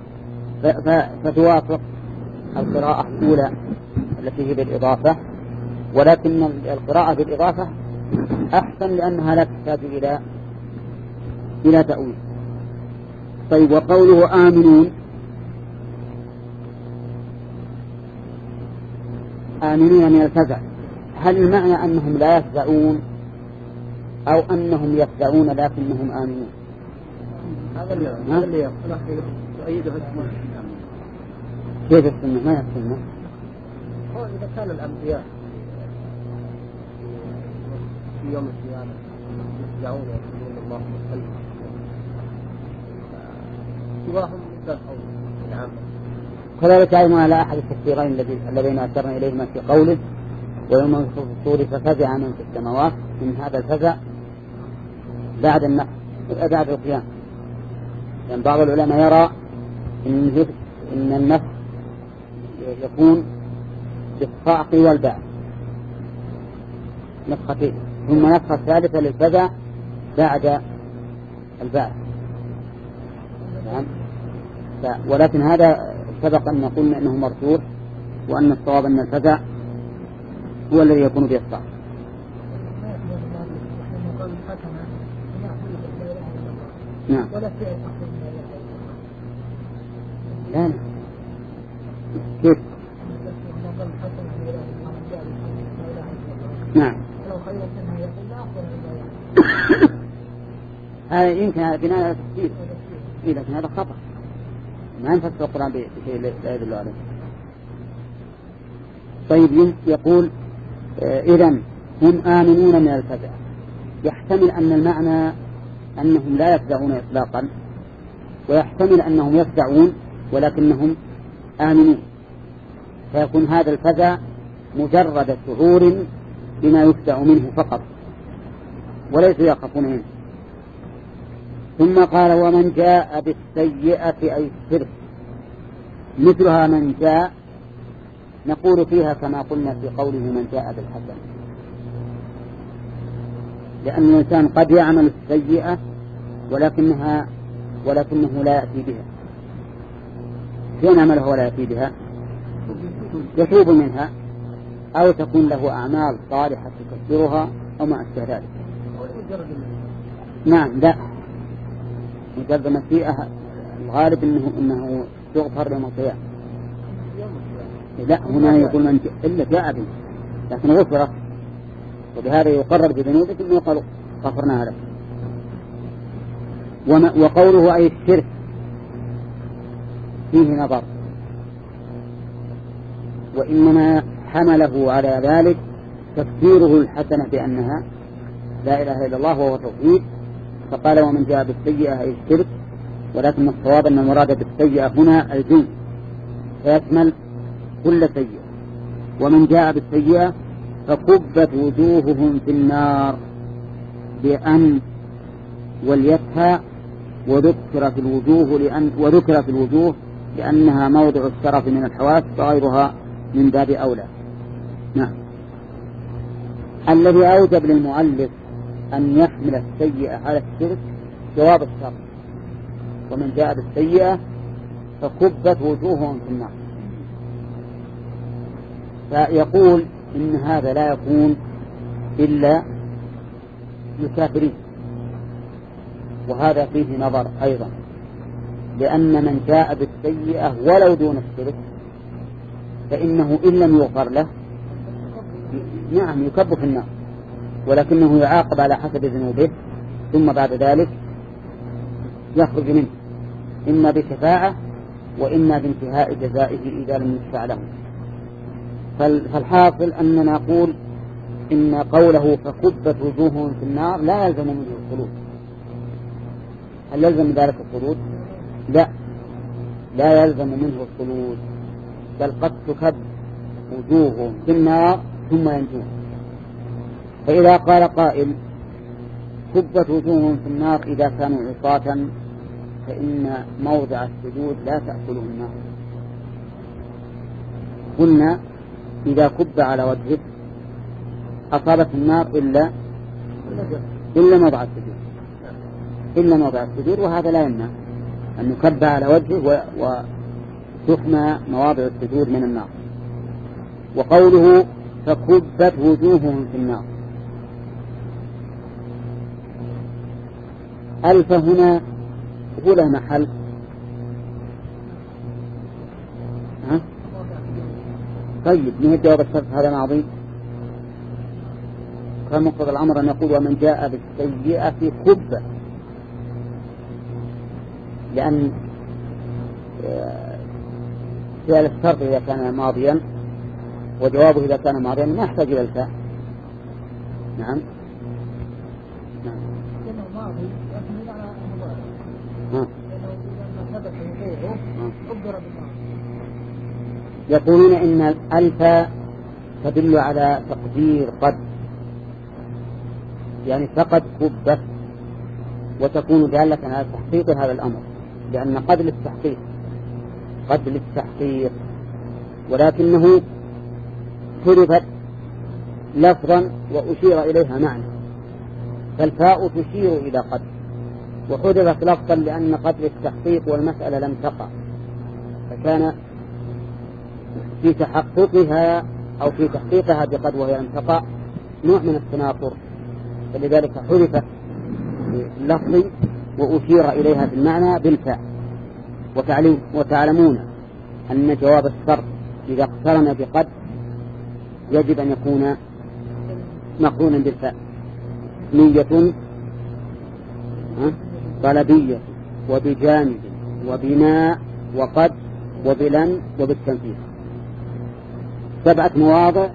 فتوافق القراءة الأولى التي هي بالإضافة، ولكن القراءة بالإضافة أحسن لأنها لا تحتاج إلى إلى تأويل. طيب، وقوله آمنون، آمنون من الفزع، هل المعنى أنهم لا يفزعون أو أنهم يفزعون لكنهم آمنون؟ هذا اللي يؤيده السنة. كيف السنة؟ ما هي السنة؟ هو إذا كان الأنبياء في يوم القيامة يفزعون ويقولون الله مختلف سواهم مثل الأول العامة. كذلك أيضا على أحد التفسيرين الذين أشرنا إليهما في قوله ويوم ينفخ في الصور ففزع من في السماوات، من هذا الفزع بعد النفخ بعد القيام. يعني بعض العلماء يرى إن إن النفخ يكون بالصعق والبعث نفختين، ثم نفخة ثالثة للفزع بعد البعث. نعم. ولكن هذا سبق أن قلنا أنه مرجوح، وأن الصواب أن الفزع هو الذي يكون به الصعق. نعم. لا كيف؟ نعم. هذا يمكن بناء على التفسير، لكن هذا خطأ، ما ينفسر القرآن بشيء لا يدل عليه. طيب، يقول إذن هم آمنون من الفزع، يحتمل أن المعنى أنهم لا يفزعون إطلاقا، ويحتمل أنهم يفزعون ولكنهم آمنون، فيكون هذا الفزع مجرد شعور بما يفزع منه فقط، وليس يخافون منه. ثم قال ومن جاء بالسيئة أي الشرك مثلها من جاء، نقول فيها كما قلنا في قوله من جاء بالحسنة، لأن الإنسان قد يعمل السيئة ولكنها ولكنه لا يأتي بها. فين عمله ولا يأتي بها؟ يتوب منها أو تكون له أعمال صالحة تكفرها أو ما أشبه ذلك. نعم لا، مجرد المسيئة الغالب إنه إنه تغفر يوم القيامة. لا هنا يقول من إلا جاء به لكن غفرت، وبهذا يقرر بذنوبه إنه يقال غفرناها له. وقوله أي الشرك فيه نظر، وإنما حمله على ذلك تفسيره الحسنة بأنها لا إله إلا الله وهو توحيد، فقال ومن جاء بالسيئة أي الشرك، ولكن الصواب أن المراد بالسيئة هنا الجنس فيشمل كل سيئة. ومن جاء بالسيئة فكبت وجوههم في النار بأن واليتها، وذكرت الوجوه لأن وذكرت الوجوه لأنها موضع الشرف من الحواس وغيرها من باب أولى. نعم. الذي أوجب للمؤلف أن يحمل السيئة على الشرك جواب الشرط، ومن جاء بالسيئة فكبت وجوههم في النار. فيقول إن هذا لا يكون إلا للكافرين، وهذا فيه نظر أيضا، لأن من جاء بالسيئة ولو دون الشرك فإنه إن لم يغفر له نعم يكب في النار، ولكنه يعاقب على حسب ذنوبه ثم بعد ذلك يخرج منه إما بشفاعة وإما بانتهاء جزائه إذا لم يشفع له. فالحاصل أننا نقول إن قوله فكبت وجوههم في النار لا يلزم منه الخلود. هل يلزم ذلك الخلود؟ لا، لا يلزم منه الخلود، بل قد تكب وجوههم في النار ثم ينجون. فإذا قال قائل كبت وجوههم في النار إذا كانوا عصاة فإن موضع السجود لا تأكله النار. قلنا إذا كب على وجهه أصابت النار إلا إلا موضع السجود إلا موضع السجود وهذا لا يمنع أن يكب على وجهه وتحمى مواضع السجود من النار. وقوله فكبت وجوههم في النار، ألف هنا هو له محل ها؟ طيب نهي جواب الشرط هذا ماضي، كان مقتضى الأمر أن يقول ومن جاء بالسيئة كبة، لأن فعل الشرط إذا كان ماضيا وجوابه إذا كان ماضيا ما يحتاج إلى الفاء. نعم نعم لأنه ماضي يحمل على المضارع، لأنه إذا ثبت وقوعه قدر بالماضي. يقولون إن الألف تدل على تقدير قد، يعني فقد كبت، وتكون دالة على تحقيق هذا الأمر، لأن قد للتحقيق قد للتحقيق ولكنه حذفت لفظا وأشير إليها معنى، فالفاء تشير إلى قد، وحذفت لفظا لأن قد للتحقيق والمسألة لم تقع، فكان في تحققها أو في تحقيقها بقد وهي لم تقع نوع من التناقض، فلذلك حذفت اللفظ وأشير إليها بالمعنى بالفاء. وتعلمون أن جواب الشرط إذا اقترن بقد يجب أن يكون مقرونا بالفاء، نية طلبية وبجانب وبناء وقد وبلن وبالتنفيذ، سبعة مواضع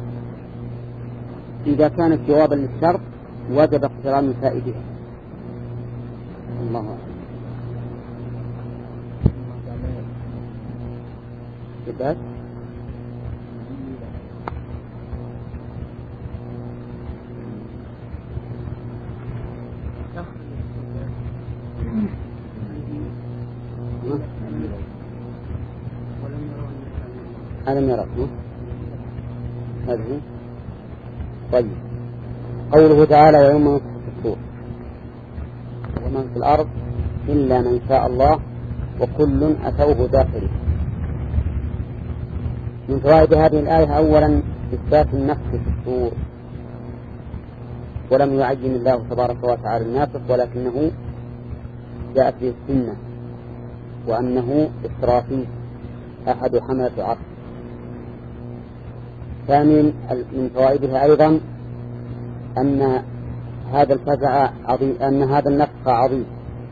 إذا كانت جوابا للشرط وجب اقتران الفاء بها. الله أعلم. كتاب ألم يرى هذه. طيب قوله تعالى ويوم ينفخ في الصور ومن في الأرض إلا من شاء الله وكل أتوه داخل. من فوائد هذه الآية أولا إثبات النفس في الصور، ولم يعين الله تبارك وتعالى النافخ ولكنه جاءت به السنة، وأنه إسرافيل أحد حملة العرش. ثانيا من فوائدها أيضا أن هذا الفزع عظيم، أن هذا النفخ عظيم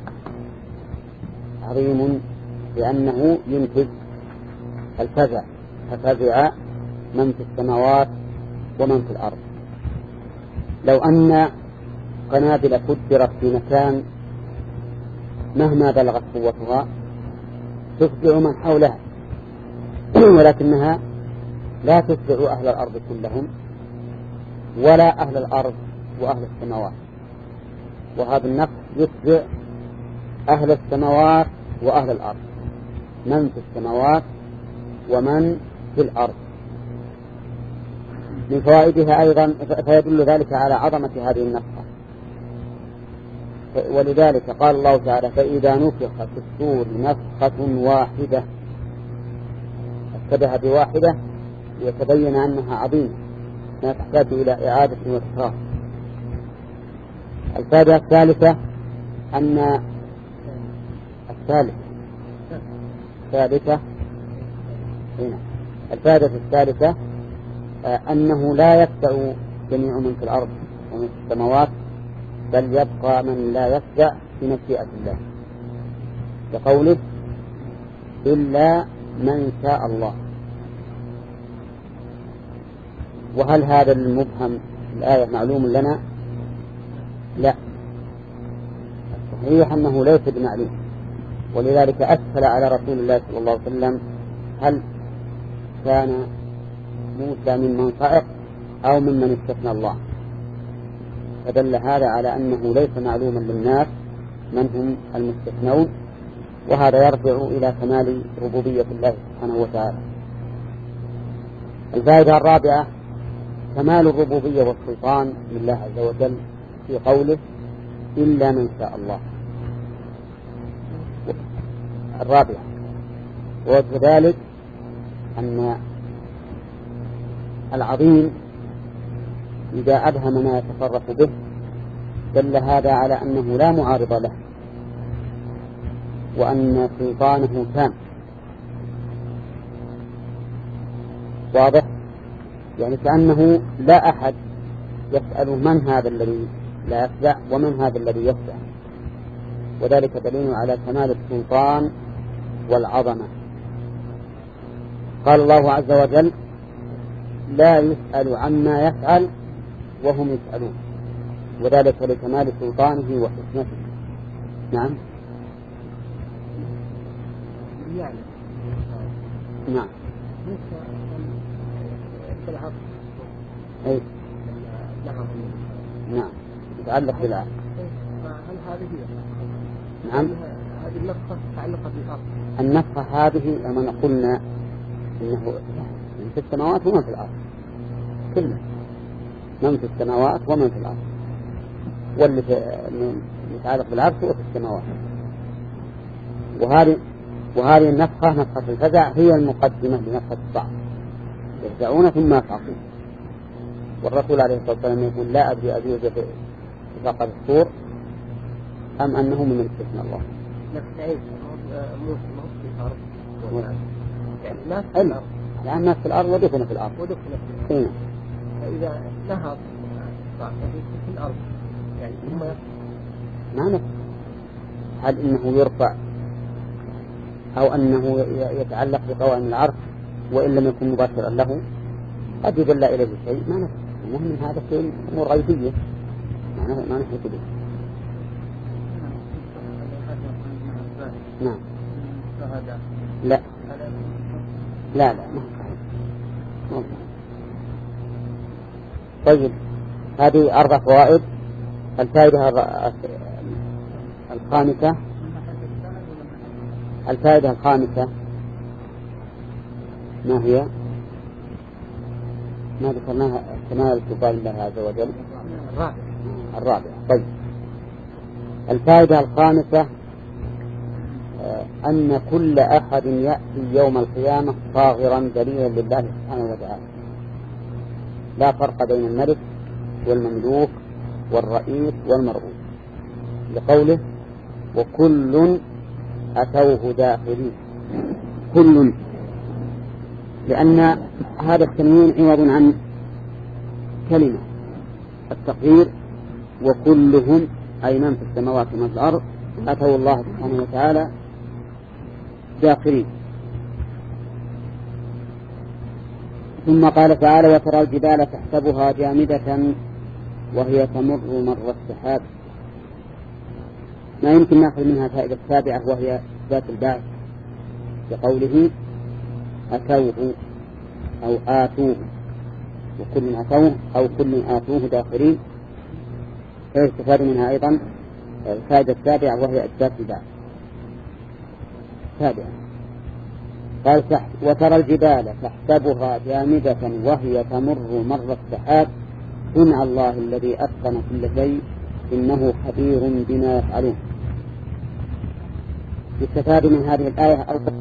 عظيم لأنه ينتج الفزع، ففزع من في السماوات ومن في الأرض. لو أن قنابل فجرت في مكان مهما بلغت قوتها تفزع من حولها ولكنها لا تفزع أهل الأرض كلهم ولا أهل الأرض وأهل السماوات، وهذا النفخ يفزع أهل السماوات وأهل الأرض، من في السماوات ومن في الأرض. من فوائدها أيضا فيدل ذلك على عظمة هذه النفخة، ولذلك قال الله تعالى فإذا نفخ في الصور نفخة واحدة، اشتبه بواحدة ليتبين أنها عظيمة ما تحتاج إلى إعادة وتكرار. الفائدة الثالثة أن الثالثة الثالثة هنا الفائدة الثالثة أنه لا يفزع جميع من في الأرض ومن في السماوات، بل يبقى من لا يفزع في مشيئة الله، لقوله إلا من شاء الله. وهل هذا المبهم الآية معلوم لنا؟ لا، صحيح أنه ليس بمعلوم، ولذلك أسهل على رسول الله صلى الله عليه وسلم هل كان موسى ممن صعق أو ممن استثنى الله، فدل هذا على أنه ليس معلوما للناس من هم المستثنون، وهذا يرجع إلى كمال ربوبية الله سبحانه وتعالى. الفائدة الرابعة كمال الربوبية والسلطان لله عز وجل في قوله إلا من شاء الله. الرابعة وكذلك أن العظيم إذا أبهم ما يتصرف به دل هذا على أنه لا معارض له، وأن سلطانه تام. واضح؟ يعني كأنه لا أحد يسأل من هذا الذي لا يفزع ومن هذا الذي يفزع، وذلك دليل على كمال السلطان والعظمة. قال الله عز وجل لا يسأل عما يفعل وهم يسألون، وذلك لكمال سلطانه وحكمته. نعم يعني نعم العقل أي نعم نعم يتعلق بالعقل. هل هذه هي؟ نعم هذه النفخة متعلقة بالأرض. النفخة هذه لما قلنا إنه من في السماوات ومن في الأرض، كله من في السماوات ومن في الأرض، واللي يتعلق بالعرش هو في السماوات. وهذه وهذه النفخة نفخة الفزع هي المقدمة لنفخة الصعق، يفزعون ثم يصعقون. والرسول عليه الصلاة والسلام يقول لا أدري أجوز في فقد الصور أم أنه من استثناء الله. نفس عيسى موسى في الأرض يعني ناس في الأرض، لأن الناس في الأرض ودفن في الأرض ودفن في الأرض. هنا. فإذا نهض في الأرض يعني ثم ما نفس هل إنه يرفع أو أنه يتعلق بقوائم العرش وإن لم يكن مباشرا له قد يدل إليه شيء ما نفس. المهم هذا شيء أمور غيبية ما نحن به. نعم لا لا لا ما صحيح. طيب هذه أربع فوائد. الفائدة الخامسة الفائدة الخامسة ما هي؟ ما ذكرناها كمال سلطان الله عز وجل. الرابع الرابع طيب الفائدة الخامسة آه أن كل أحد يأتي يوم القيامة صاغرا دليلا لله سبحانه وتعالى، لا فرق بين الملك والمملوك والرئيس والمرؤوس، لقوله وكل أتوه داخلين. كل، لأن هذا التنوين عوض عن كلمة التقدير وكلهم أي من في السماوات ومن في الأرض أتوا الله سبحانه وتعالى داخلين. ثم قال تعالى وترى الجبال تحسبها جامدة وهي تمر مر السحاب. ما يمكن نأخذ منها فائدة سابعة وهي ذات البعث بقوله أتوه أو آتوه، وكل أتوه أو كل آتوه داخلين. فيستفاد منها أيضا الفائدة السابعة وهي ذات البعث. سابعة قال وترى الجبال تحسبها جامدة وهي تمر مر السحاب صنع الله الذي أتقن كل شيء إنه خبير بما يفعلون. يستفاد من هذه الآية